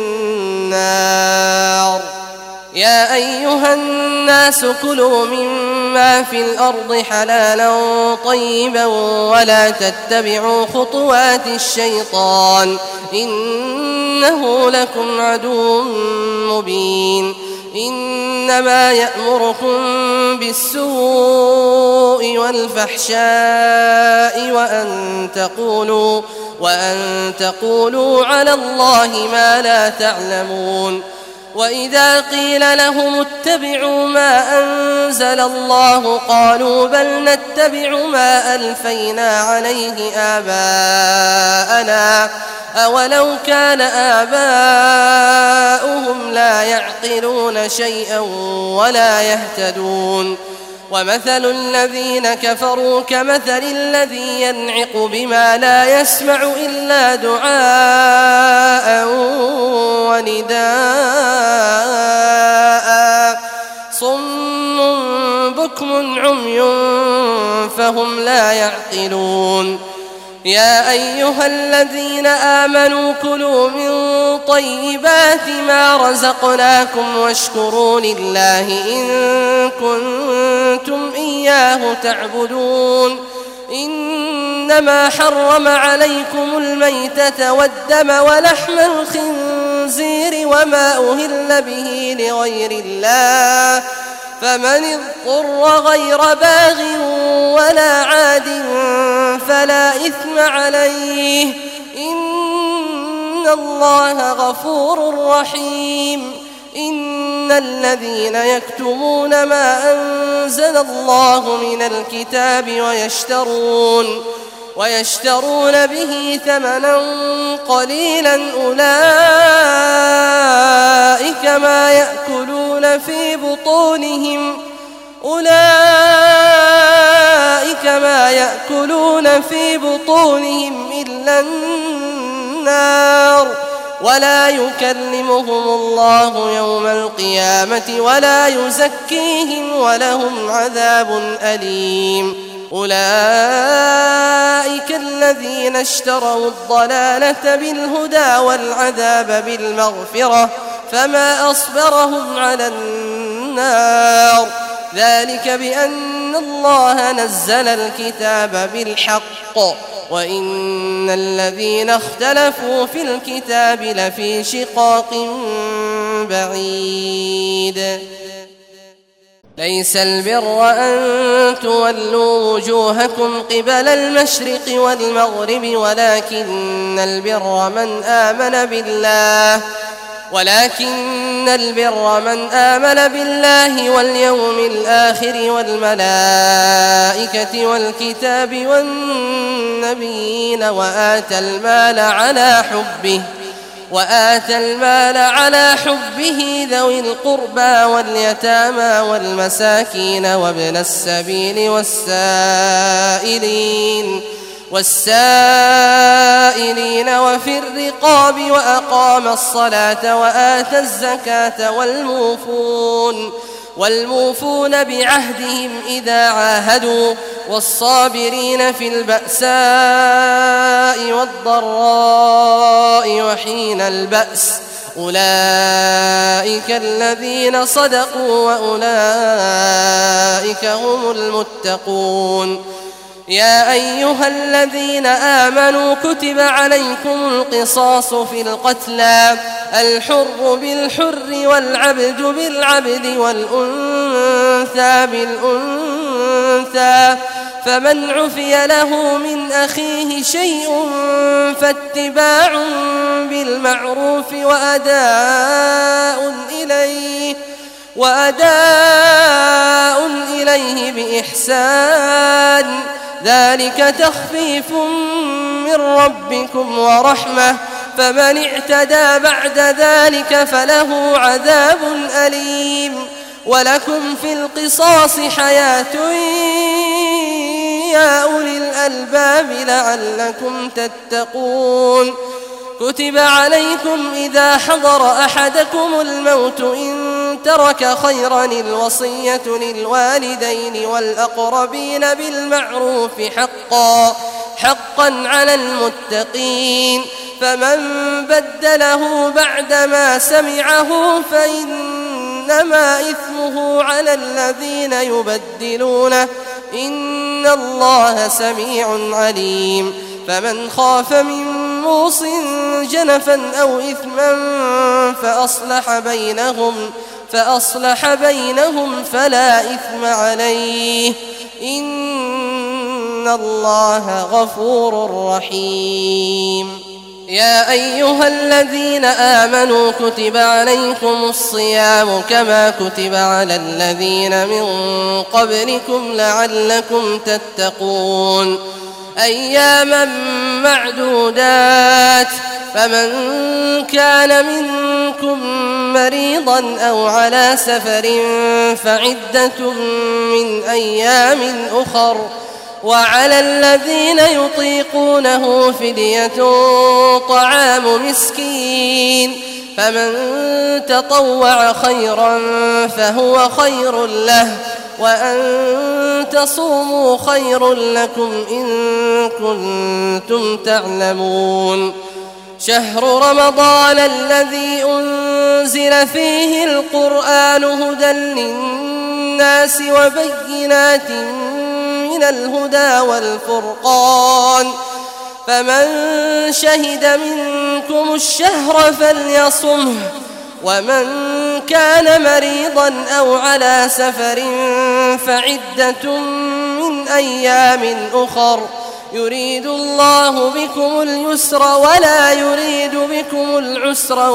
النار يا أيها الناس كلوا مما في الأرض حلالا طيبا ولا تتبعوا خطوات الشيطان إنه لكم عدو مبين إنما يأمركم بالسوء والفحشاء وأن تقولوا على الله ما لا تعلمون وإذا قيل لهم اتبعوا ما أنزل الله قالوا بل نتبع ما ألفينا عليه آباءنا أولو كان آباؤهم لا يعقلون شيئا ولا يهتدون ومثل الذين كفروا كمثل الذي ينعق بما لا يسمع إلا دعاء ونداء صم بكم عمي فهم لا يعقلون يا أيها الذين آمنوا كلوا من طيبات ما رزقناكم واشكروا لله إن كنتم إياه تعبدون إنما حرم عليكم الميتة والدم ولحم الخنزير وما أهل به لغير الله فمن اضطر غير باغ ولا عاد فلا إثم عليه إن الله غفور رحيم إن الذين يكتمون ما أنزل الله من الكتاب ويشترون به ثمنا قليلا أولئك ما يأكلون في بطونهم إلا النار ولا يكلمهم الله يوم القيامة ولا يزكيهم ولهم عذاب أليم أولئك الذين اشتروا الضلالة بالهدى والعذاب بالمغفرة فما أصبرهم على النار ذلك بأن الله نزل الكتاب بالحق وإن الذين اختلفوا في الكتاب لفي شقاق بعيد ليس البر أن تولوا وجوهكم قبل المشرق والمغرب ولكن البر من آمن بالله واليوم الآخر والملائكة والكتاب والنبيين وآتى المال على حبه ذوي القربى واليتامى والمساكين وابن السبيل والسائلين وفي الرقاب وأقام الصلاة وآتى الزكاة والموفون بعهدهم إذا عاهدوا والصابرين في البأساء والضراء وحين البأس أولئك الذين صدقوا وأولئك هم المتقون يا أيها الذين آمنوا كتب عليكم القصاص في القتلى الحر بالحر والعبد بالعبد والأنثى بالأنثى فمن عفي له من أخيه شيء فاتباع بالمعروف وأداء إليه بإحسان ذلك تخفيف من ربكم ورحمة فمن اعتدى بعد ذلك فله عذاب أليم ولكم في القصاص حياة يا أولي الألباب لعلكم تتقون كتب عليكم إذا حضر أحدكم الموت إن ترك خيرا الوصية للوالدين والأقربين بالمعروف حقا على المتقين فمن بدله بعدما سمعه فإنما إثمه على الذين يبدلونه إن الله سميع عليم فمن خاف من موص جنفا أو إثما فأصلح بينهم فلا إثم عليه إن الله غفور رحيم يا أيها الذين آمنوا كتب عليكم الصيام كما كتب على الذين من قبلكم لعلكم تتقون أياما معدودات فمن كان منكم مريضا أو على سفر فعدة من أيام أخر وعلى الذين يطيقونه فدية طعام مسكين فمن تطوع خيرا فهو خير له وأن تصوموا خير لكم إن كنتم تعلمون شهر رمضان الذي أنزل فيه القرآن هدى للناس وبينات من الهدى والفرقان فمن شهد منكم الشهر فليصمه ومن كان مريضا أو على سفر فعدة من أيام أخر يريد الله بكم اليسر ولا يريد بكم العسر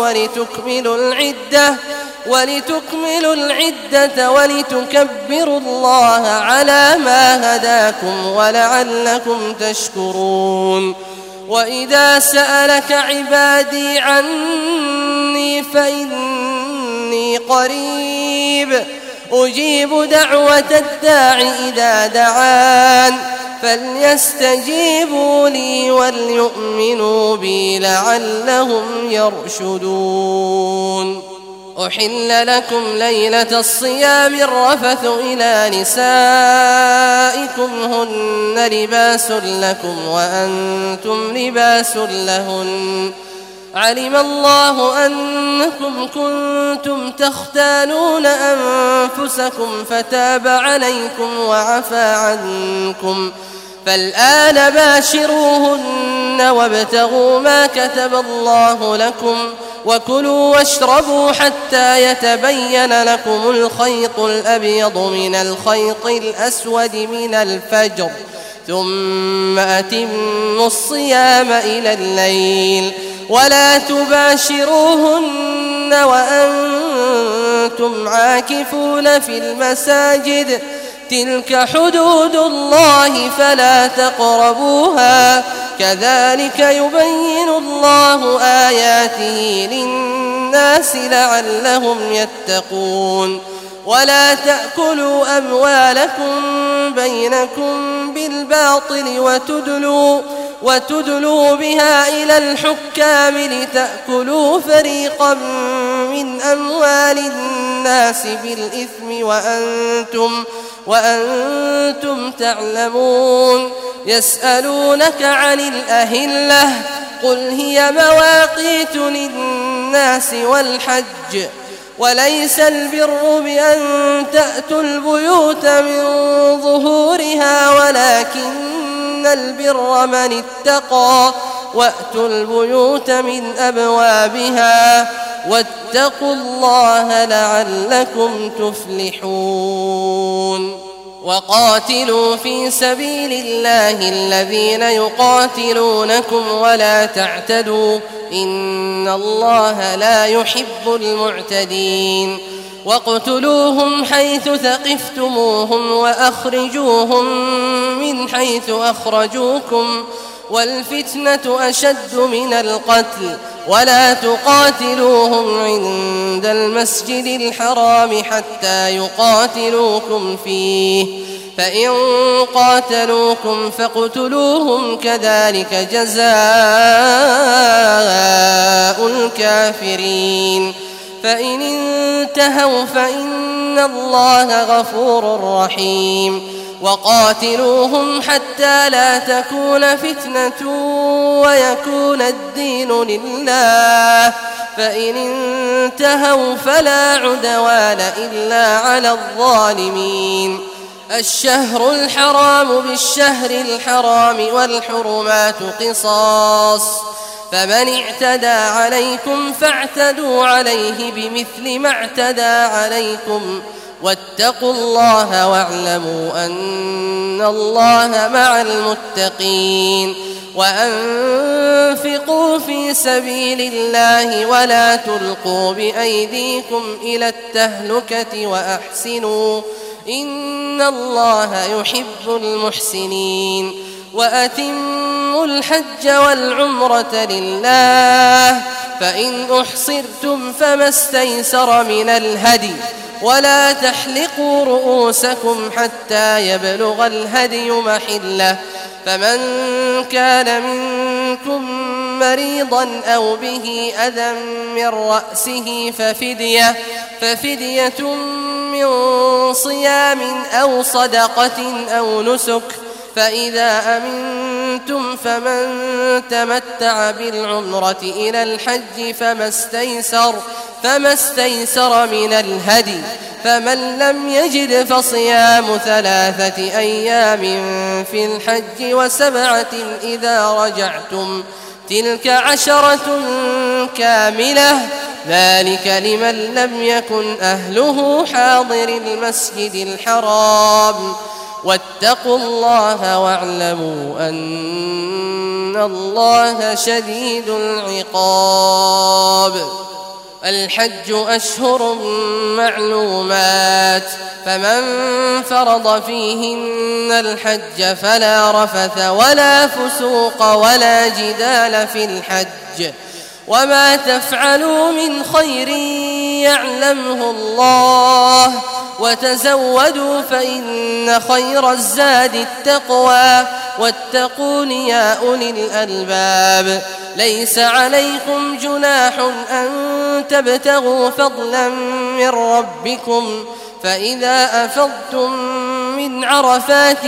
ولتكملوا العدة ولتكبروا الله على ما هداكم ولعلكم تشكرون وإذا سألك عبادي عني فإني قريب أجيب دعوة الداع إذا دعان فليستجيبوا لي وليؤمنوا بي لعلهم يرشدون أحل لكم ليلة الصيام الرفث إلى نسائكم هن لباس لكم وأنتم لباس لهن علم الله أنكم كنتم تختانون أنفسكم فتاب عليكم وعفى عنكم فالآن باشروهن وابتغوا ما كتب الله لكم وكلوا واشربوا حتى يتبين لكم الخيط الأبيض من الخيط الأسود من الفجر ثم أتموا الصيام إلى الليل ولا تباشروهن وأنتم عاكفون في المساجد تلك حدود الله فلا تقربوها كذلك يبين الله آياته للناس لعلهم يتقون ولا تأكلوا أموالكم بينكم بالباطل وتدلوا بها إلى الحكام لتأكلوا فريقا من أموال الناس بالإثم وأنتم تعلمون يسألونك عن الأهلة قل هي مواقيت للناس والحج وليس البر بأن تأتوا البيوت من ظهورها ولكن البر من اتقى وأتوا البيوت من أبوابها واتقوا الله لعلكم تفلحون وقاتلوا في سبيل الله الذين يقاتلونكم ولا تعتدوا إن الله لا يحب المعتدين واقتلوهم حيث ثقفتموهم وأخرجوهم من حيث أخرجوكم والفتنة أشد من القتل ولا تقاتلوهم عند المسجد الحرام حتى يقاتلوكم فيه فإن قاتلوكم فاقتلوهم كذلك جزاء الكافرين فإن انتهوا فإن الله غفور رحيم وقاتلوهم حتى لا تكون فتنة ويكون الدين لله فإن انتهوا فلا عدوان إلا على الظالمين الشهر الحرام بالشهر الحرام والحرمات قصاص فمن اعتدى عليكم فاعتدوا عليه بمثل ما اعتدى عليكم واتقوا الله واعلموا أن الله مع المتقين وأنفقوا في سبيل الله ولا تلقوا بأيديكم إلى التهلكة وأحسنوا إن الله يحب المحسنين وأتموا الحج والعمرة لله فإن أحصرتم فما استيسر من الهدي ولا تحلقوا رؤوسكم حتى يبلغ الهدي محله فمن كان منكم مريضا أو به أذى من رأسه ففدية من صيام أو صدقة أو نسك فإذا أمنتم فمن تمتع بالعمرة إلى الحج فما استيسر من الهدي فمن لم يجد فصيام 3 أيام في الحج و7 إذا رجعتم تلك 10 كاملة ذلك لمن لم يكن أهله حاضر المسجد الحرام واتقوا الله واعلموا أن الله شديد العقاب الحج أشهر معلومات فمن فرض فيهن الحج فلا رفث ولا فسوق ولا جدال في الحج وما تفعلوا من خير يعلمه الله وتزودوا فإن خير الزاد التقوى واتقون يا أولي الألباب ليس عليكم جناح أن تبتغوا فضلا من ربكم فإذا أفضتم من عرفات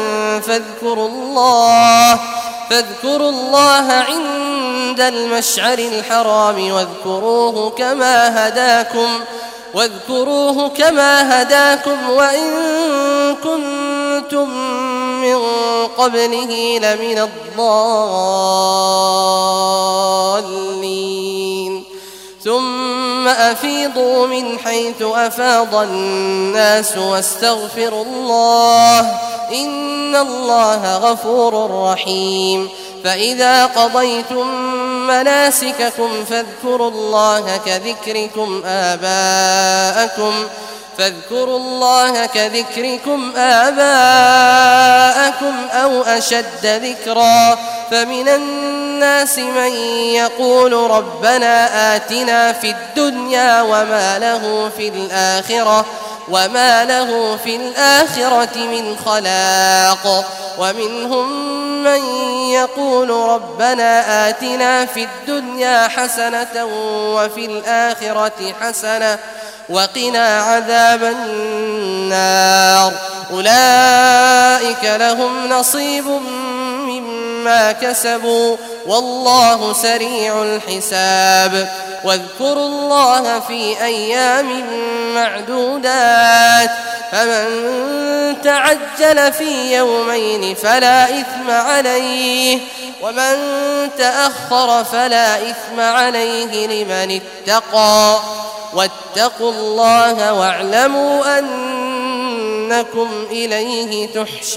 فاذكروا الله عند المشعر الحرام واذكروه كما هداكم وإن كنتم من قبله لمن الضالين ثم أفيضوا من حيث أفاض الناس واستغفروا الله إن الله غفور رحيم فإذا قضيتم مناسككم فاذكروا الله كذكركم آباءكم أو أشد ذكرا فمن الناس من يقول ربنا آتنا في الدنيا وما له في الآخرة من خلاق ومنهم من يقول ربنا آتنا في الدنيا حسنة وفي الآخرة حسنة وقنا عذاب النار أولئك لهم نصيب مما كسبوا والله سريع الحساب واذكروا الله في أيام معدودات فمن تعجل في يومين فلا إثم عليه ومن تأخر فلا إثم عليه لمن اتقى واتقوا الله واعلموا أنكم إليه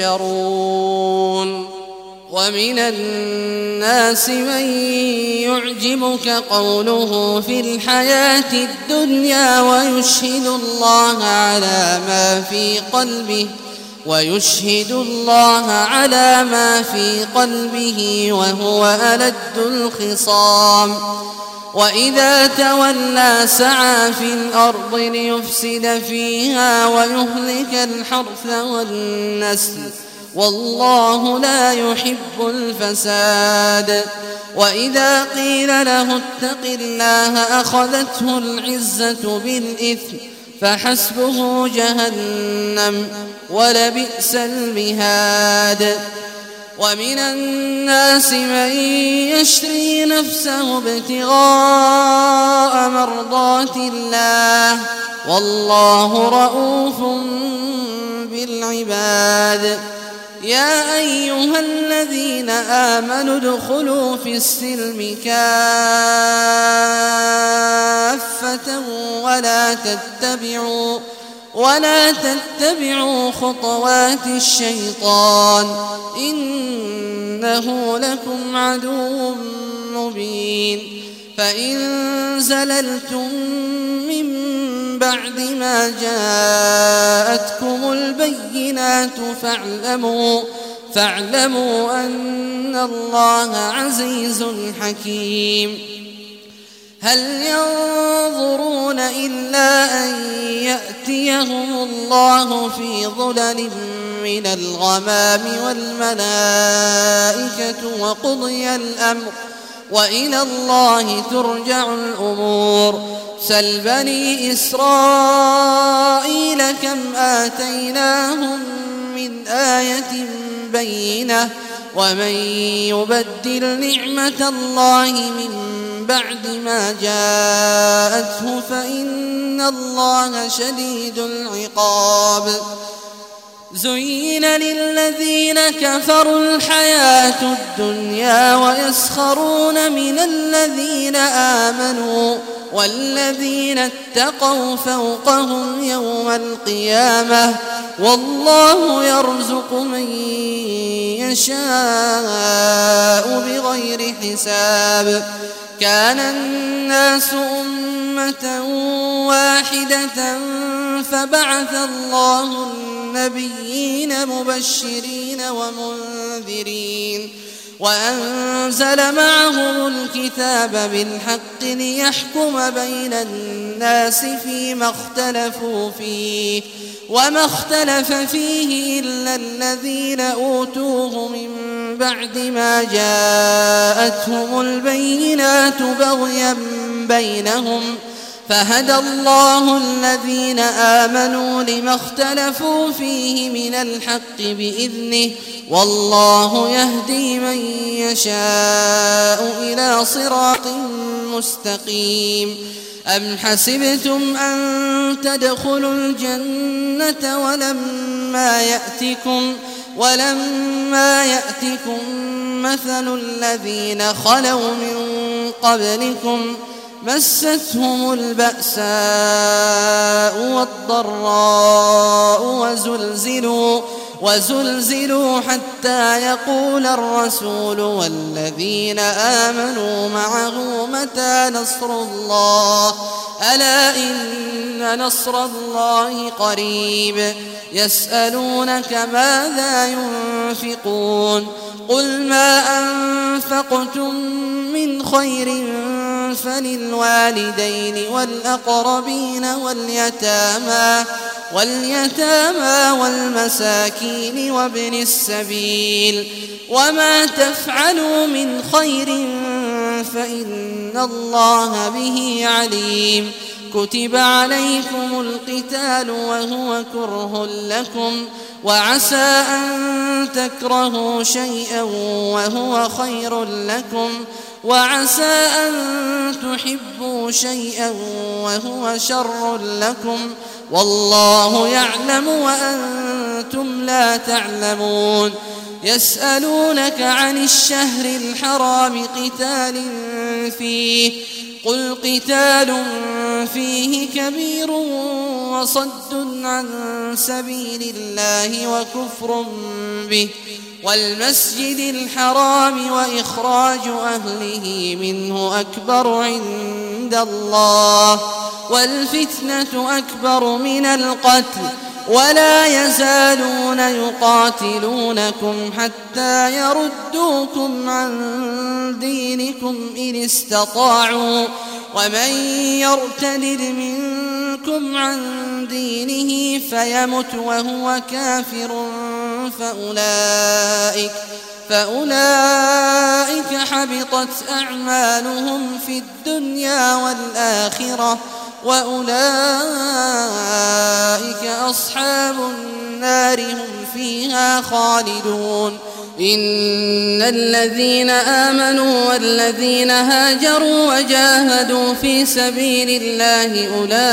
تحشرون ومن الناس من يعجبك قوله في الحياة الدنيا ويشهد الله على ما في قلبه وهو ألد الخصام وإذا تولى سعى في الأرض ليفسد فيها ويهلك الحرث والنسل والله لا يحب الفساد وإذا قيل له اتق الله أخذته العزة بالإثم فحسبه جهنم ولبئس المهاد ومن الناس من يشري نفسه ابتغاء مرضات الله والله رؤوف بالعباد يا أيها الذين آمنوا ادخلوا في السلم كافة ولا تتبعوا خطوات الشيطان إنه لكم عدو مبين فإن زللتم من بعد ما جاءتكم البينات فاعلموا أن الله عزيز حكيم هل ينظرون إلا أن يأتيهم الله في ظلل من الغمام والملائكة وقضي الأمر وإلى الله ترجع الأمور سل بني إسرائيل كم آتيناهم من آية بينة ومن يبدل نعمة الله من بعد ما جاءته فإن الله شديد العقاب زين للذين كفروا الحياة الدنيا ويسخرون من الذين آمنوا والذين اتقوا فوقهم يوم القيامة والله يرزق من يشاء بغير حساب كان الناس أمة واحدة فبعث الله النبيين مبشرين ومنذرين وأنزل معهم الكتاب بالحق ليحكم بين الناس فيما اختلفوا فيه وما اختلف فيه إلا الذين أوتوه من بعد ما جاءتهم البينات بغيا بينهم فهدى الله الذين آمنوا لما اختلفوا فيه من الحق بإذنه والله يهدي من يشاء إلى صراط مستقيم. أم حسبتم أن تدخلوا الجنة ولما يأتكم مثل الذين خلوا من قبلكم مستهم البأساء والضراء وزلزلوا حتى يقول الرسول والذين آمنوا معه متى نصر الله ألا إن نصر الله قريب. يسألونك ماذا ينفقون قل ما أنفقتم من خير فللوالدين والأقربين واليتامى والمساكين وابن السبيل وما تفعلوا من خير فإن الله به عليم. كتب عليكم القتال وهو كره لكم وعسى أن تكرهوا شيئا وهو خير لكم وعسى أن تحبوا شيئا وهو شر لكم والله يعلم وأنتم لا تعلمون. يسألونك عن الشهر الحرام قتال فيه قل قتال فيه كبير وصد عن سبيل الله وكفر به والمسجد الحرام وإخراج أهله منه أكبر عند الله والفتنة أكبر من القتل ولا يزالون يقاتلونكم حتى يردوكم عن دينكم إن استطاعوا ومن يرتد منكم عن دينه فيمت وهو كافر فأولئك حبطت أعمالهم في الدنيا والآخرة وأولئك أصحاب النار هم فيها خالدون. إن الذين آمنوا والذين هاجروا وجاهدوا في سبيل الله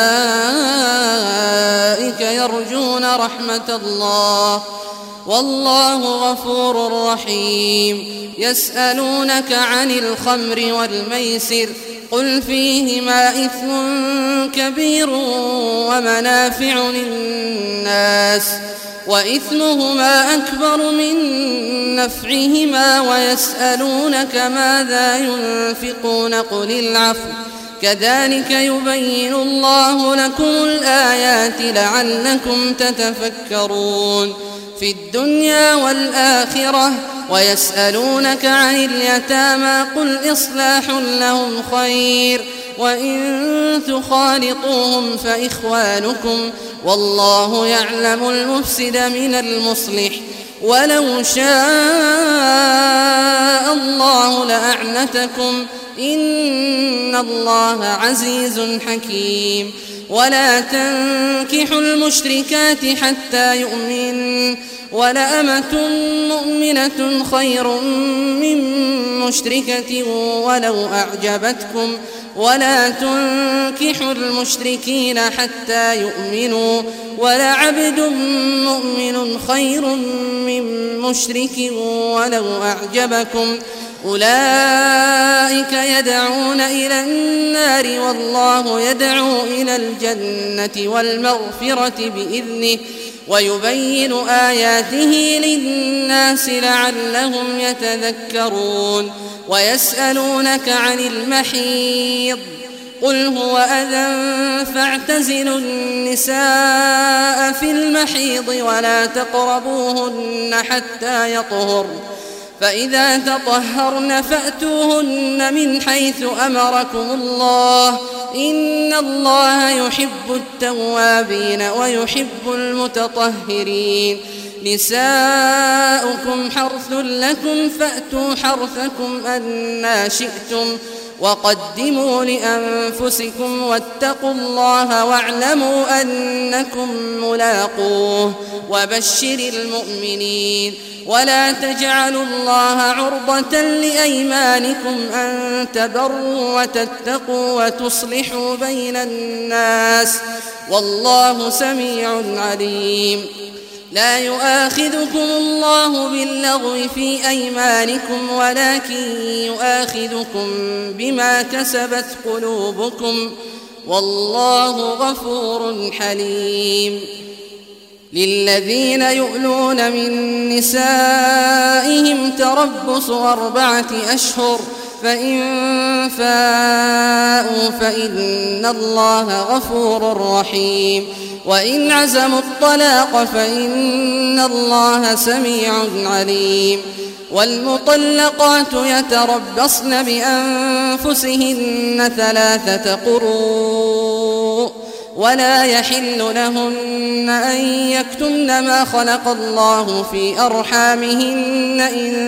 أولئك يرجون رحمة الله والله غفور رحيم. يسألونك عن الخمر والميسر قل فيهما إثم كبير ومنافع للناس وإثمهما أكبر من نفعهما ويسألونك ماذا ينفقون قل العفو كذلك يبين الله لكم الآيات لعلكم تتفكرون في الدنيا والآخرة. ويسألونك عن اليتامى قل إصلاح لهم خير وإن تخالطوهم فإخوانكم والله يعلم المفسد من المصلح ولو شاء الله لأعنتكم إن الله عزيز حكيم. ولا تنكحوا المشركات حتى يؤمنوا ولأمة مؤمنة خير من مشركة ولو أعجبتكم ولا تنكحوا المشركين حتى يؤمنوا ولعبد مؤمن خير من مشرك ولو أعجبكم أولئك يدعون إلى النار والله يدعو إلى الجنة والمغفرة بإذنه ويبين آياته للناس لعلهم يتذكرون. ويسألونك عن المحيض قل هو أذى فاعتزلوا النساء في المحيض ولا تقربوهن حتى يطهرن فإذا تطهرن فأتوهن من حيث أمركم الله إن الله يحب التوابين ويحب المتطهرين. نساؤكم حرث لكم فأتوا حرثكم أنى شئتم وقدموا لأنفسكم واتقوا الله واعلموا أنكم ملاقوه وبشر المؤمنين. ولا تجعلوا الله عرضة لأيمانكم أن تبروا وتتقوا وتصلحوا بين الناس والله سميع عليم. لا يؤاخذكم الله باللغو في أيمانكم ولكن يؤاخذكم بما كسبت قلوبكم والله غفور حليم. للذين يؤلون من نسائهم تربص 4 أشهر فإن فاءوا فإن الله غفور رحيم. وإن عزموا الطلاق فإن الله سميع عليم. والمطلقات يتربصن بأنفسهن 3 قروء ولا يحل لهن أن يكتمن ما خلق الله في أرحامهن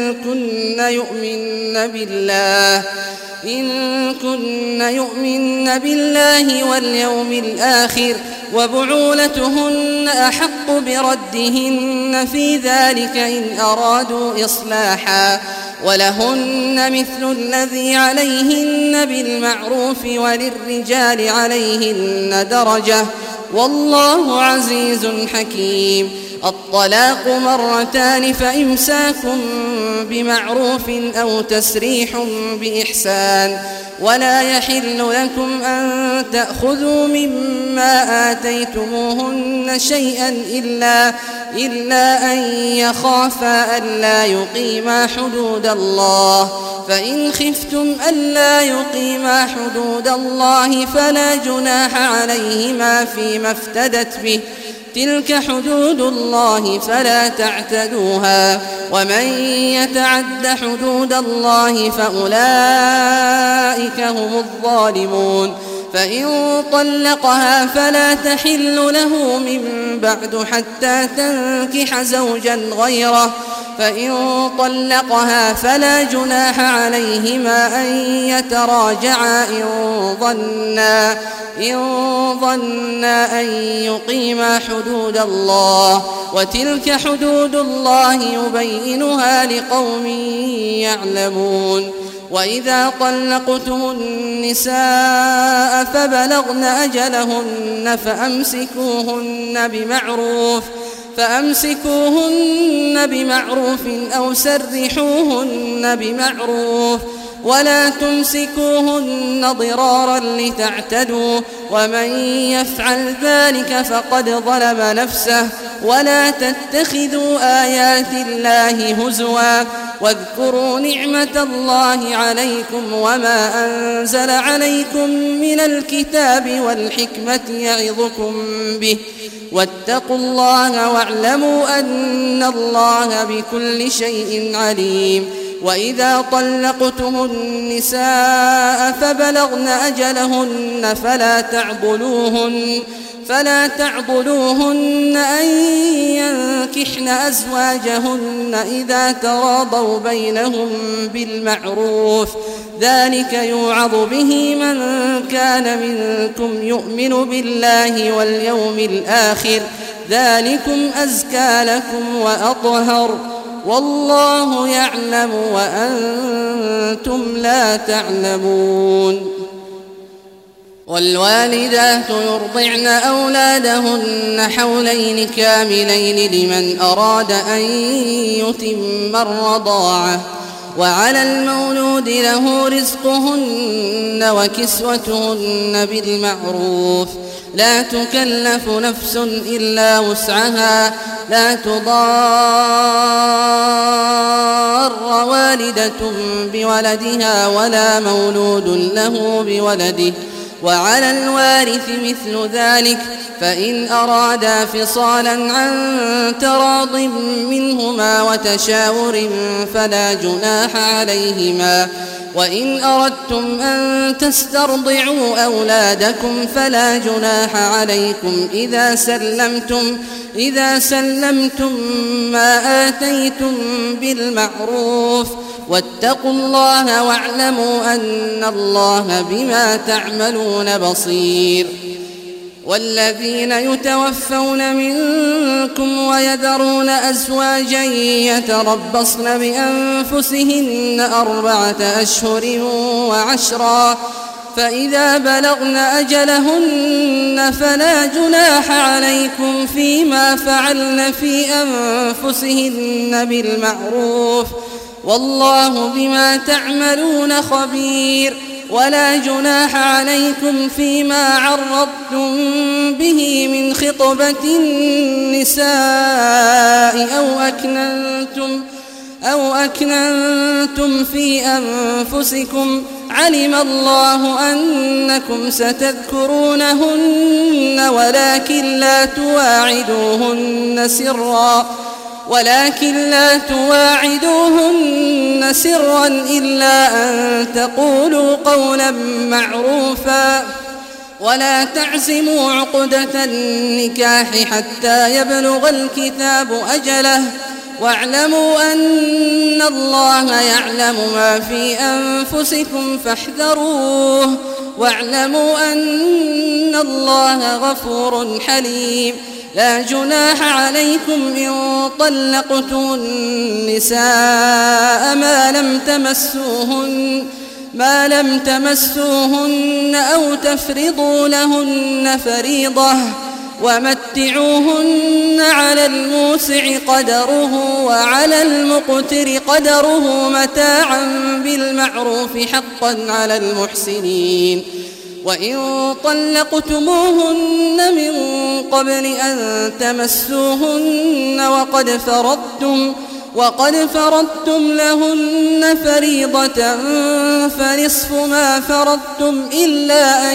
إن كن يؤمن بالله واليوم الآخر وبعولتهن أحق بردهن في ذلك إن أرادوا إصلاحا ولهن مثل الذي عليهن بالمعروف وللرجال عليهن درجة والله عزيز حكيم. الطلاق 2 فإمساك بمعروف أو تسريح بإحسان. ولا يحل لكم أن تأخذوا مما آتيتموهن شيئا إلا أن يخافا ألا يقيما حدود الله. فإن خفتم ألا يقيما حدود الله فلا جناح عليهما فيما افتدت به تلك حدود الله فلا تعتدوها ومن يتعد حدود الله فأولئك هم الظالمون. فإن طلقها فلا تحل له من بعد حتى تنكح زوجا غيره. فإن طلقها فلا جناح عليهما أن يتراجعا إن ظنا أن يقيما حدود الله وتلك حدود الله يبينها لقوم يعلمون. وإذا طلقتم النساء فبلغن أجلهن فأمسكوهن بمعروف أو سرحوهن بمعروف ولا تمسكوهن ضرارا لتعتدوا ومن يفعل ذلك فقد ظلم نفسه. ولا تتخذوا آيات الله هزوا واذكروا نعمة الله عليكم وما أنزل عليكم من الكتاب والحكمة يعظكم به واتقوا الله واعلموا أن الله بكل شيء عليم. وإذا طلقتم النساء فبلغن أجلهن فلا تعضلوهن أن ينكحن أزواجهن إذا تراضوا بينهم بالمعروف ذلك يوعظ به من كان منكم يؤمن بالله واليوم الآخر ذلكم أزكى لكم وأطهر والله يعلم وأنتم لا تعلمون. والوالدات يرضعن أولادهن حولين كاملين لمن أراد أن يتم الرضاعة وعلى المولود له رزقهن وكسوتهن بالمعروف لا تكلف نفس إلا وسعها لا تضار والدة بولدها ولا مولود له بولده وعلى الوارث مثل ذلك فإن أرادا فصالا عن تراض منهما وتشاور فلا جناح عليهما. وإن أردتم أن تسترضعوا أولادكم فلا جناح عليكم إذا سلمتم ما آتيتم بالمعروف. واتقوا الله واعلموا أن الله بما تعملون بصير. والذين يتوفون منكم ويذرون أزواجا يتربصن بأنفسهن 4 أشهر و10 فإذا بلغن أجلهن فلا جناح عليكم فيما فعلن في أنفسهن بالمعروف والله بما تعملون خبير. ولا جناح عليكم فيما عرضتم به من خطبة النساء أو أكننتم في أنفسكم علم الله أنكم ستذكرونهن ولكن لا تواعدوهن سرا إلا أن تقولوا قولا معروفا. ولا تعزموا عقدة النكاح حتى يبلغ الكتاب أجله واعلموا أن الله يعلم ما في أنفسكم فاحذروه واعلموا أن الله غفور حليم. لا جناح عليكم إن طلقتم النساء ما لم تمسوهن أو تفرضوا لهن فريضة ومتعوهن على الموسع قدره وعلى المقتر قدره متاعا بالمعروف حقا على المحسنين. وإن طلقتموهن من قبل أن تمسوهن وقد فرضتم لهن فريضة فنصف ما فرضتم إلا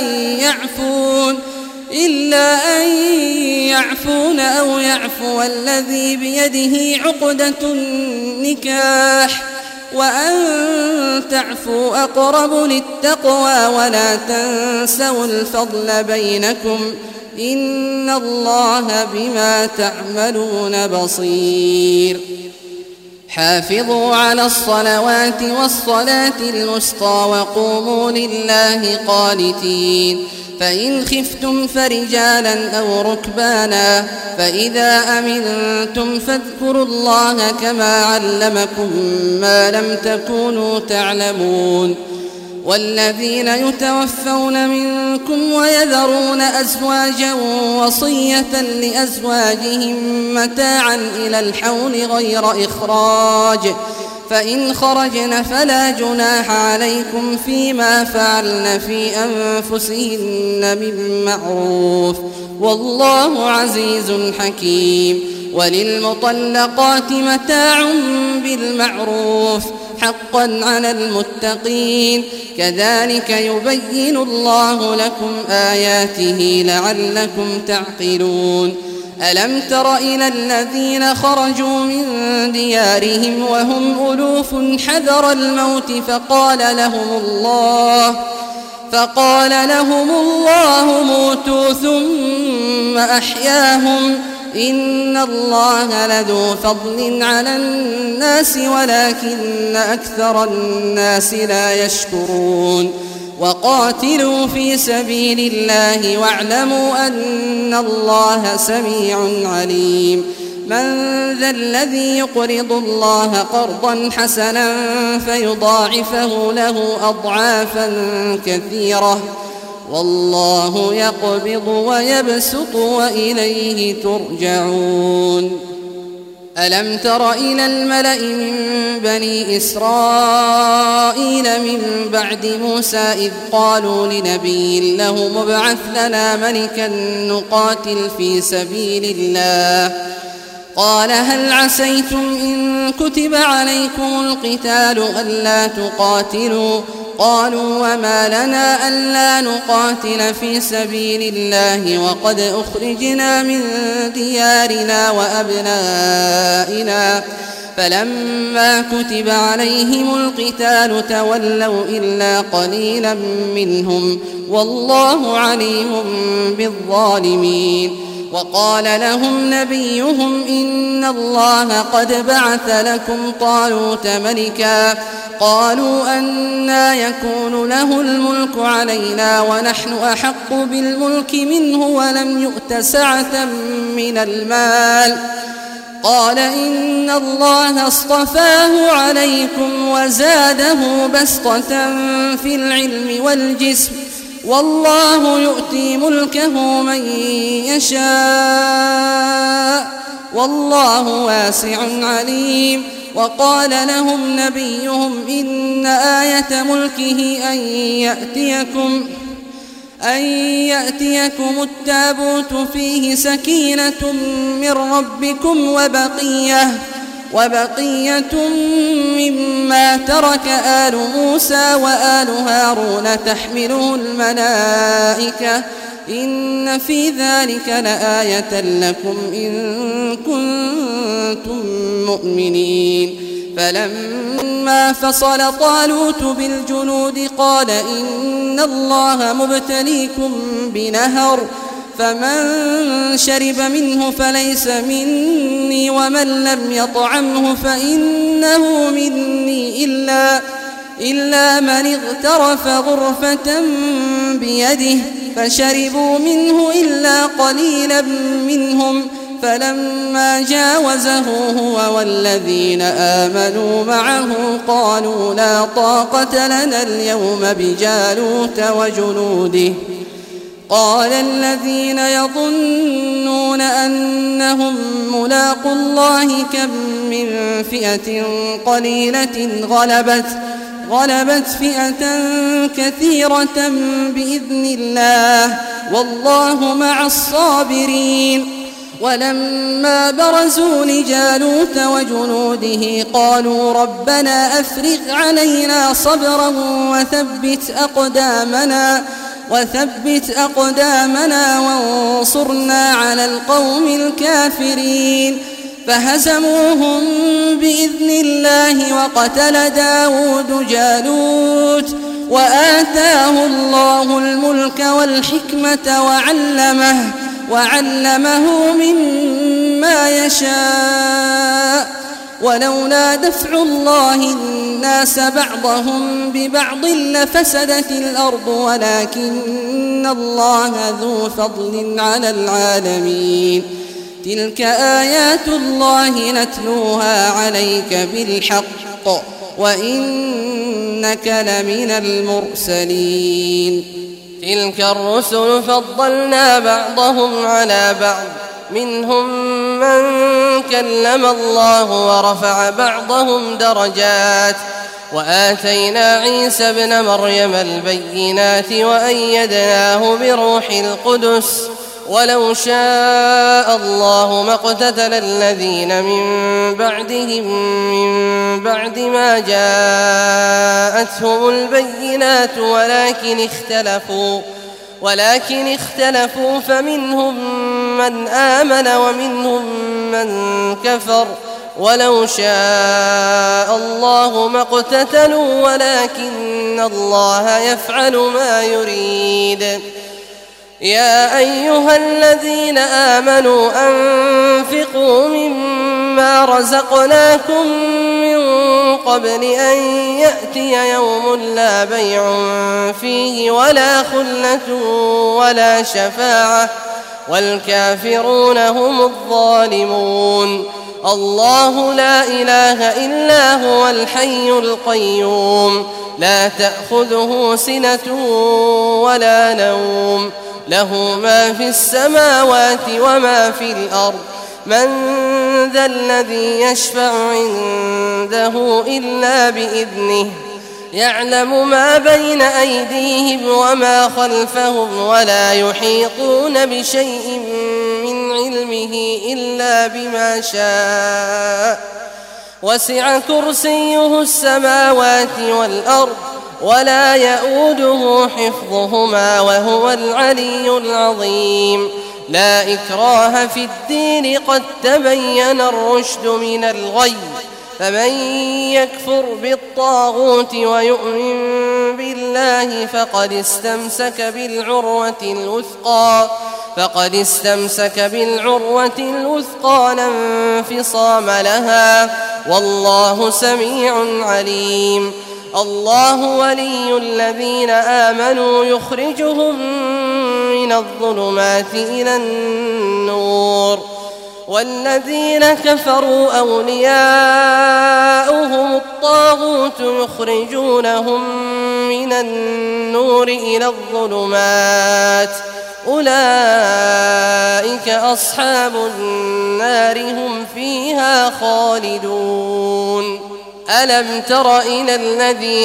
أن يعفون أو يعفو الذي بيده عقدة النكاح وأن تعفوا أقرب للتقوى ولا تنسوا الفضل بينكم إن الله بما تعملون بصير. حافظوا على الصلوات والصلاة الوسطى وقوموا لله قانتين. فإن خفتم فرجالا أو ركبانا فإذا أمنتم فاذكروا الله كما علمكم ما لم تكونوا تعلمون. والذين يتوفون منكم ويذرون أزواجا وصية لأزواجهم متاعا إلى الحول غير إخراج فإن خرجن فلا جناح عليكم فيما فعلن في أنفسهن من معروف والله عزيز حكيم. وللمطلقات متاع بالمعروف حقا على المتقين كذلك يبين الله لكم آياته لعلكم تعقلون. ألم تر إلى الذين خرجوا من ديارهم وهم ألوف حذر الموت فقال لهم الله موتوا ثم أحياهم إن الله لذو فضل على الناس ولكن أكثر الناس لا يشكرون. وقاتلوا في سبيل الله واعلموا أن الله سميع عليم. من ذا الذي يقرض الله قرضا حسنا فيضاعفه له أضعافا كثيرة والله يقبض ويبسط وإليه ترجعون. ألم تر إلى الملأ من بني إسرائيل من بعد موسى إذ قالوا لنبي له ابعث لنا ملكا نقاتل في سبيل الله قال هل عسيتم إن كتب عليكم القتال ألا تقاتلوا قالوا وما لنا ألا نقاتل في سبيل الله وقد أخرجنا من ديارنا وأبنائنا فلما كتب عليهم القتال تولوا إلا قليلا منهم والله عليم بالظالمين. وقال لهم نبيهم إن الله قد بعث لكم طالوت ملكا قالوا أنى يكون له الملك علينا ونحن أحق بالملك منه ولم يؤت سعة من المال قال إن الله اصطفاه عليكم وزاده بسطة في العلم والجسم والله يؤتي ملكه من يشاء والله واسع عليم. وقال لهم نبيهم إن آية ملكه أن يأتيكم التابوت فيه سكينة من ربكم وبقية مما ترك آل موسى وآل هارون تحمله الملائكة إن في ذلك لآية لكم إن كنتم مؤمنين. فلما فصل طالوت بالجنود قال إن الله مبتليكم بنهر فمن شرب منه فليس مني ومن لم يطعمه فإنه مني إلا من اغترف غرفة بيده فشربوا منه إلا قليلا منهم فلما جاوزه هو والذين آمنوا معه قالوا لا طاقة لنا اليوم بجالوت وجنوده. قال الذين يظنون أنهم ملاقوا الله كم من فئة قليلة غلبت فئة كثيرة بإذن الله والله مع الصابرين. ولما برزوا لجالوت وجنوده قالوا ربنا أفرغ علينا صبرا وثبت أقدامنا وانصرنا على القوم الكافرين. فهزموهم بإذن الله وقتل داود جالوت وآتاه الله الملك والحكمة وعلمه مما يشاء ولولا دفع الله الناس بعضهم ببعض لفسدت الأرض ولكن الله ذو فضل على العالمين. تلك آيات الله نتلوها عليك بالحق وإنك لمن المرسلين. تلك الرسل فضلنا بعضهم على بعض منهم من كلم الله ورفع بعضهم درجات وآتينا عيسى ابن مريم البينات وأيدناه بروح القدس ولو شاء الله ما اقتتل الذين من بعدهم من بعد ما جاءتهم البينات ولكن اختلفوا فمنهم من آمن ومنهم من كفر ولو شاء الله ما اقتتلوا ولكن الله يفعل ما يريد. يا أيها الذين آمنوا أنفقوا مما رزقناكم من قبل أن يأتي يوم لا بيع فيه ولا خلة ولا شفاعة والكافرون هم الظالمون. الله لا إله إلا هو الحي القيوم لا تأخذه سنة ولا نوم له ما في السماوات وما في الأرض من ذا الذي يشفع عنده إلا بإذنه يعلم ما بين أيديهم وما خلفهم ولا يحيطون بشيء من علمه إلا بما شاء وسع كرسيه السماوات والأرض ولا يؤوده حفظهما وهو العلي العظيم. لا إكراه في الدين قد تبين الرشد من الغي فمن يكفر بالطاغوت ويؤمن بالله فقد استمسك بالعروة الوثقى لا انفصام لها والله سميع عليم. الله ولي الذين آمنوا يخرجهم من الظلمات إلى النور والذين كفروا أولياؤهم الطاغوت يخرجونهم من النور إلى الظلمات أولئك أصحاب النار هم فيها خالدون. ألم تر إلى الذي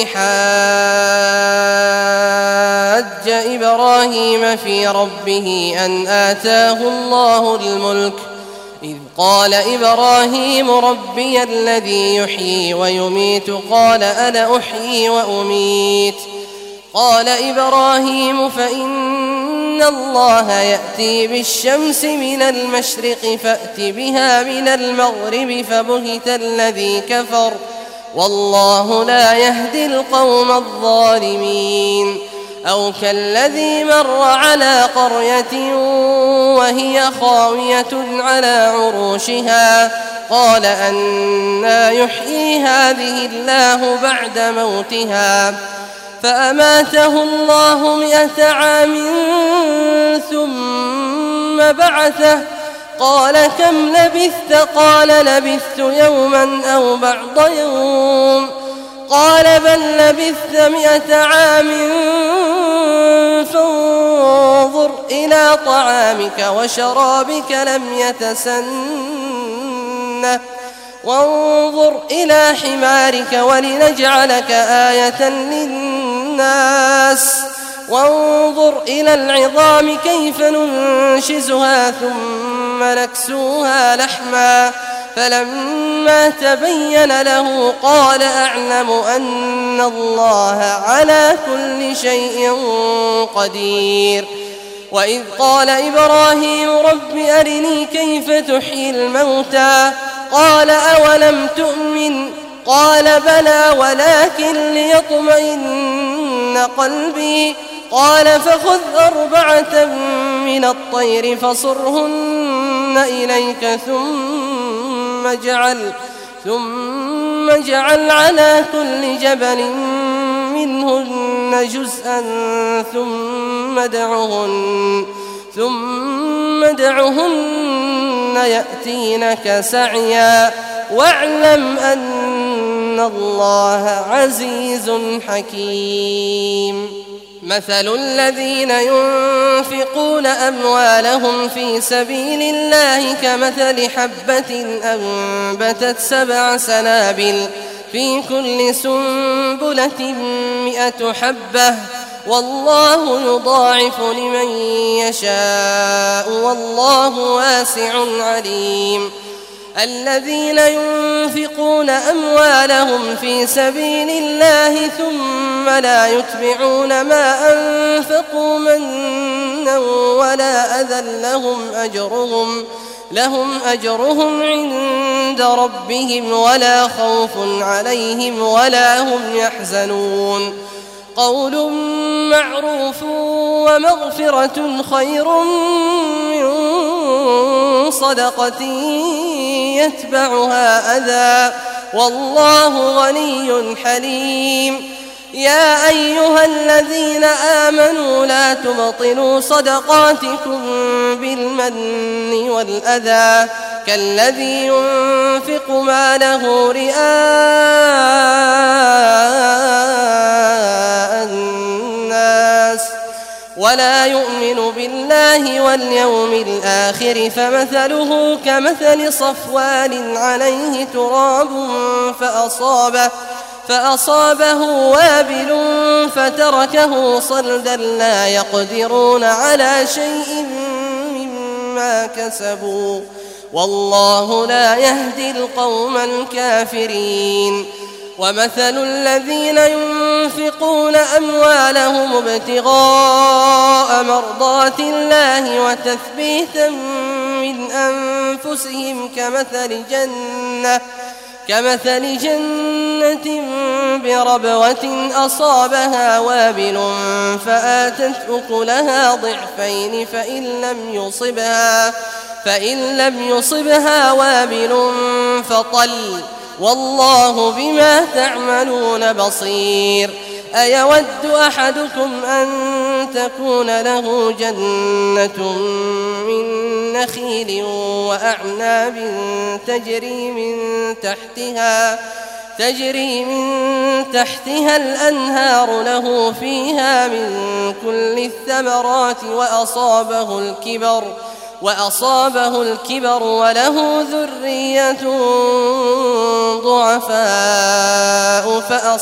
حاج إبراهيم في ربه أن آتاه الله الملك إذ قال إبراهيم ربي الذي يحيي ويميت قال أنا أحيي وأميت قال إبراهيم فإن الله يأتي بالشمس من المشرق فأت بها من المغرب فبهت الذي كفر والله لا يهدي القوم الظالمين. أو كالذي مر على قرية وهي خاوية على عروشها قال أنى يحيي هذه الله بعد موتها فأماته الله 100 عام ثم بعثه قال كم لبثت قال لبثت يوما أو بعض يوم قال بل لبثت 100 عام فانظر إلى طعامك وشرابك لم يتسنه وانظر إلى حمارك ولنجعلك آية للناس وانظر إلى العظام كيف ننشزها ثم نكسوها لحما فلما تبين له قال أعلم أن الله على كل شيء قدير. وإذ قال إبراهيم رب أرني كيف تحيي الموتى قال أولم تؤمن قال بلى ولكن ليطمئن قلبي قال فخذ 4 من الطير فصرهن إليك ثم اجعل على كل جبل منهن جزءا ثم ادعهن يأتينك سعيا واعلم أن الله عزيز حكيم. مثل الذين ينفقون أموالهم في سبيل الله كمثل حبة أنبتت 7 سنابل في كل سنبلة 100 حبة والله يضاعف لمن يشاء والله واسع عليم. الذين ينفقون أموالهم في سبيل الله ثم لا يتبعون ما أنفقوا منا ولا أذى لهم أجرهم عند ربهم ولا خوف عليهم ولا هم يحزنون. قول معروف ومغفرة خير من صدقة يتبعها أذى والله غني حليم. يا أيها الذين آمنوا لا تبطلوا صدقاتكم بالمن والأذى كالذي ينفق ماله رئاء الناس ولا يؤمن بالله واليوم الآخر فمثله كمثل صفوان عليه تراب فأصابه وابل فتركه صلدا لا يقدرون على شيء مما كسبوا والله لا يهدي القوم الكافرين. ومثل الذين ينفقون أموالهم ابتغاء مرضات الله وتثبيتا من أنفسهم كمثل جنة بربوة أصابها وابل فآتت أكلها ضعفين فإن لم يصبها وابل فطل والله بما تعملون بصير. أيود أحدكم أن تكون له جنة من نخيل وأعناب تجري من تحتها الأنهار له فيها من كل الثمرات وأصابه الكبر وله ذرية ضعفاء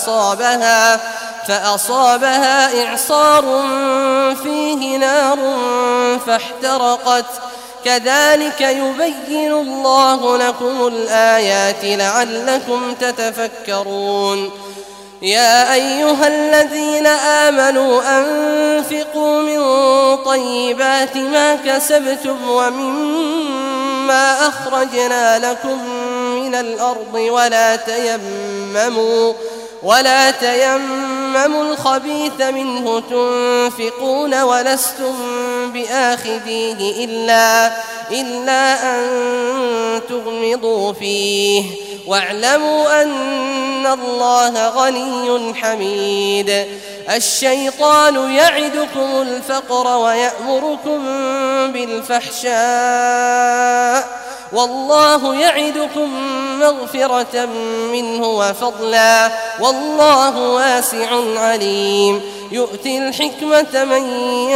فأصابها إعصار فيه نار فاحترقت. كذلك يبين الله لكم الآيات لعلكم تتفكرون. يا أيها الذين آمنوا أنفقوا من طيبات ما كسبتم ومما أخرجنا لكم من الأرض ولا تيمموا الخبيث منه تنفقون ولستم بآخذيه إلا أن تغمضوا فيه واعلموا أن الله غني حميد. الشيطان يعدكم الفقر ويأمركم بالفحشاء والله يعدكم مغفرة منه وفضلا والله واسع عليم. يؤتي الحكمة من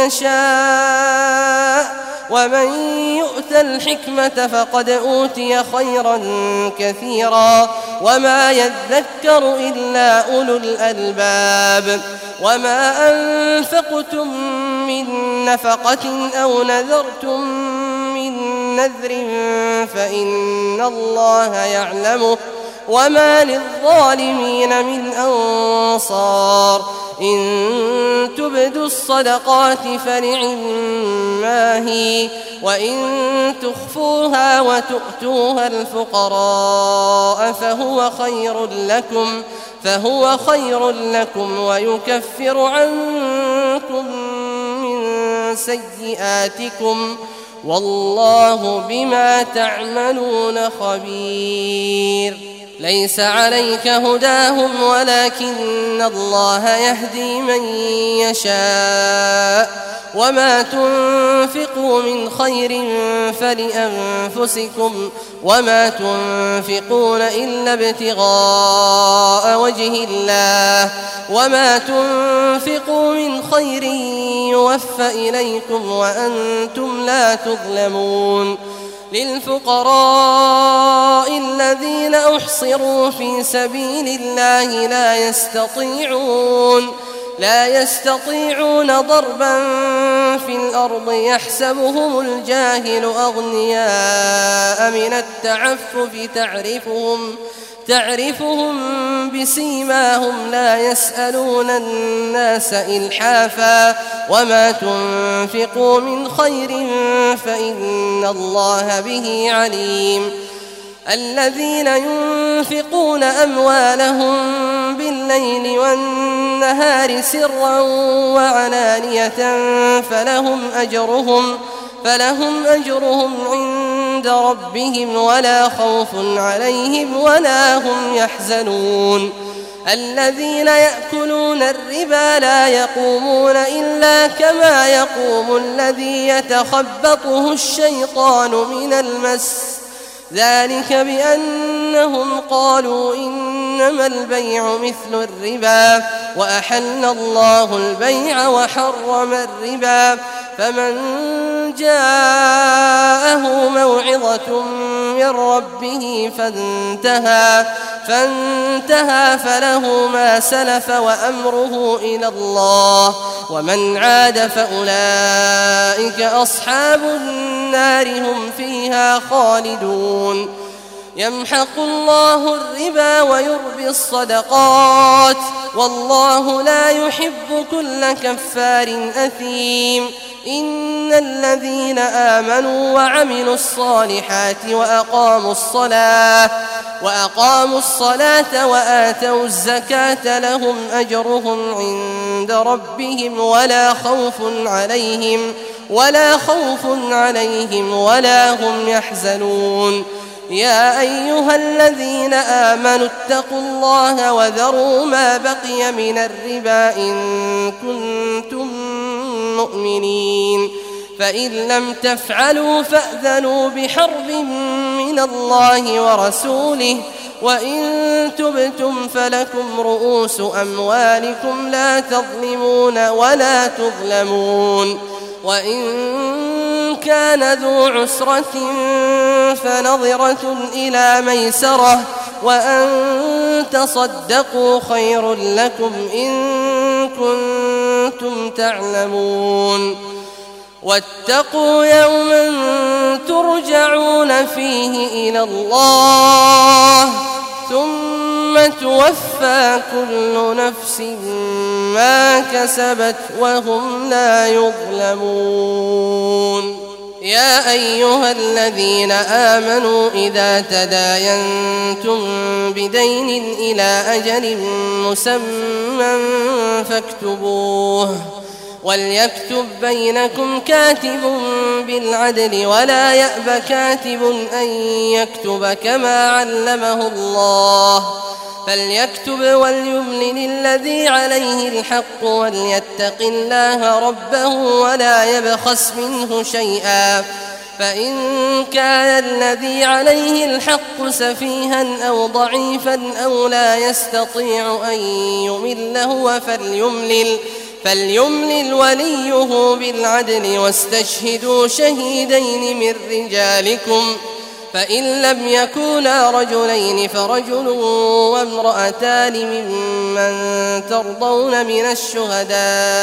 يشاء ومن يؤت الحكمة فقد أوتي خيرا كثيرا وما يذكر إلا أولو الألباب. وما أنفقتم من نفقة أو نذرتم من نذر فإن الله يعلمه وما للظالمين من أنصار. إن تبدوا الصدقات فنعما هي وإن تخفوها وتؤتوها الفقراء فهو خير لكم ويكفر عنكم من سيئاتكم والله بما تعملون خبير. ليس عليك هداهم ولكن الله يهدي من يشاء وما تنفقوا من خير فلأنفسكم وما تنفقون إلا ابتغاء وجه الله وما تنفقوا من خير يوفى إليكم وأنتم لا تظلمون. للفقراء الذين أحصروا في سبيل الله لا يستطيعون ضربا في الأرض يحسبهم الجاهل أغنياء من التعفف تعرفهم بسيماهم لا يسألون الناس إلحافا وما تنفقوا من خير فإن الله به عليم. الذين ينفقون أموالهم بالليل والنهار سرا وعلانية فلهم أجرهم عند ربهم ولا خوف عليهم ولا هم يحزنون. الذين يأكلون الربا لا يقومون إلا كما يقوم الذي يتخبطه الشيطان من المس ذلك بأنهم قالوا إنما البيع مثل الربا وأحل الله البيع وحرم الربا. فمن جاءه موعظة من ربه فانتهى فله ما سلف وأمره إلى الله ومن عاد فأولئك أصحاب النار هم فيها خالدون. يمحق الله الربا ويربي الصدقات والله لا يحب كل كفار أثيم إن الذين آمنوا وعملوا الصالحات وأقاموا الصلاة وآتوا الزكاة لهم أجرهم عند ربهم ولا خوف عليهم ولا هم يحزنون يا أيها الذين آمنوا اتقوا الله وذروا ما بقي من الربا إن كنتم مؤمنين فإن لم تفعلوا فأذنوا بحرب من الله ورسوله وإن تبتم فلكم رؤوس أموالكم لا تظلمون ولا تظلمون وإن كان ذو عسرة فنظرة إلى ميسرة وأن تصدقوا خير لكم إن كنتم تعلمون واتقوا يوما ترجعون فيه إلى الله ثم توفى كل نفس ما كسبت وهم لا يظلمون يا أيها الذين آمنوا إذا تداينتم بدين إلى أجل مسمى فاكتبوه وليكتب بينكم كاتب بالعدل ولا يأب كاتب أن يكتب كما علمه الله فليكتب وليملل الذي عليه الحق وليتق الله ربه ولا يبخس منه شيئا فإن كان الذي عليه الحق سفيها أو ضعيفا أو لا يستطيع أن يمل هو فليملل وليه بالعدل واستشهدوا شهيدين من رجالكم فإن لم يكونا رجلين فرجل وامرأتان ممن ترضون من الشهداء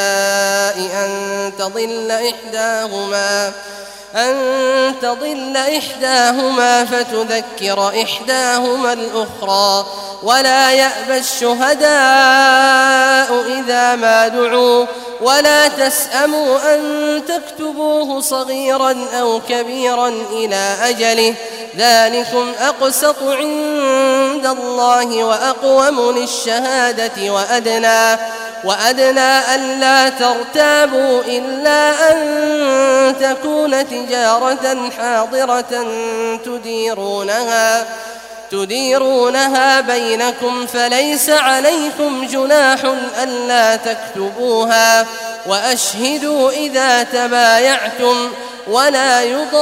أن تضل إحداهما فتذكر إحداهما الأخرى ولا يأبى الشهداء إذا ما دعوا ولا تسأموا أن تكتبوه صغيرا أو كبيرا إلى أجله ذلكم أقسط عند الله وأقوم للشهادة وأدنى ألا ترتابوا إلا أن تكون تجارة حاضرة تديرونها بينكم فليس عليكم جناح ألا تكتبوها وأشهدوا إذا تبايعتم ولا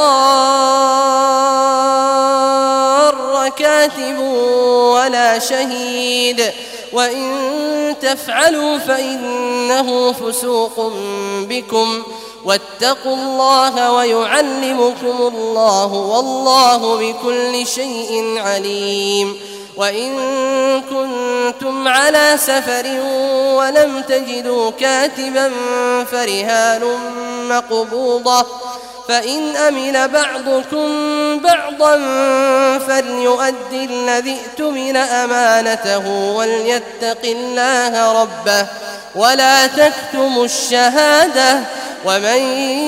يضار كاتب ولا شهيد وإن تفعلوا فإنه فسوق بكم واتقوا الله ويعلمكم الله والله بكل شيء عليم وإن كنتم على سفر ولم تجدوا كاتبا فرهان مقبوضة فإن أمن بعضكم بعضا فليؤدي الذي اؤتمن أمانته وليتق الله ربه ولا تكتموا الشهادة ومن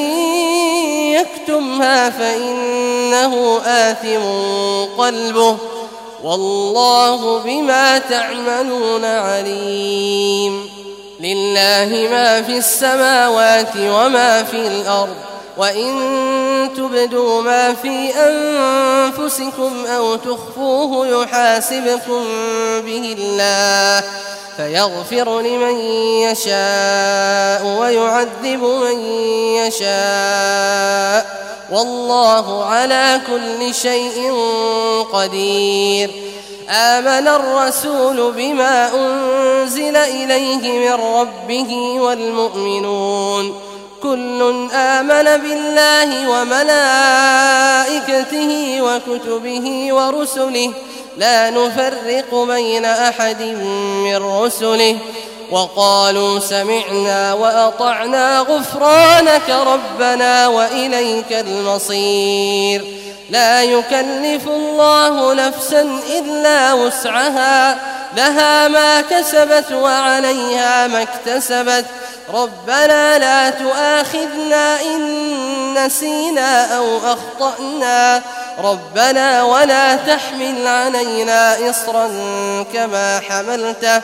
يكتمها فإنه آثم قلبه والله بما تعملون عليم لله ما في السماوات وما في الأرض وإن تبدوا ما في أنفسكم أو تخفوه يحاسبكم به الله فيغفر لمن يشاء ويعذب من يشاء والله على كل شيء قدير آمن الرسول بما أنزل إليه من ربه والمؤمنون كل آمن بالله وملائكته وكتبه ورسله لا نفرق بين أحد من رسله وقالوا سمعنا وأطعنا غفرانك ربنا وإليك المصير لا يكلف الله نفسا إلا وسعها لها ما كسبت وعليها ما اكتسبت ربنا لا تؤاخذنا إن نسينا أو أخطأنا ربنا ولا تحمل علينا إصرا كما حملته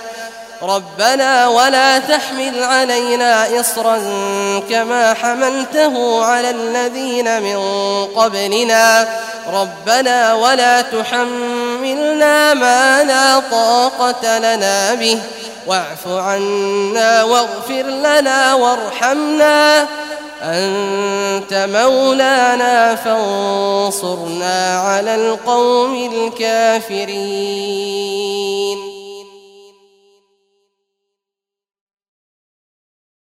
على الذين من قبلنا ربنا ولا تحملنا ما لا طاقة لنا به واعف عنا واغفر لنا وارحمنا أنت مولانا فانصرنا على القوم الكافرين.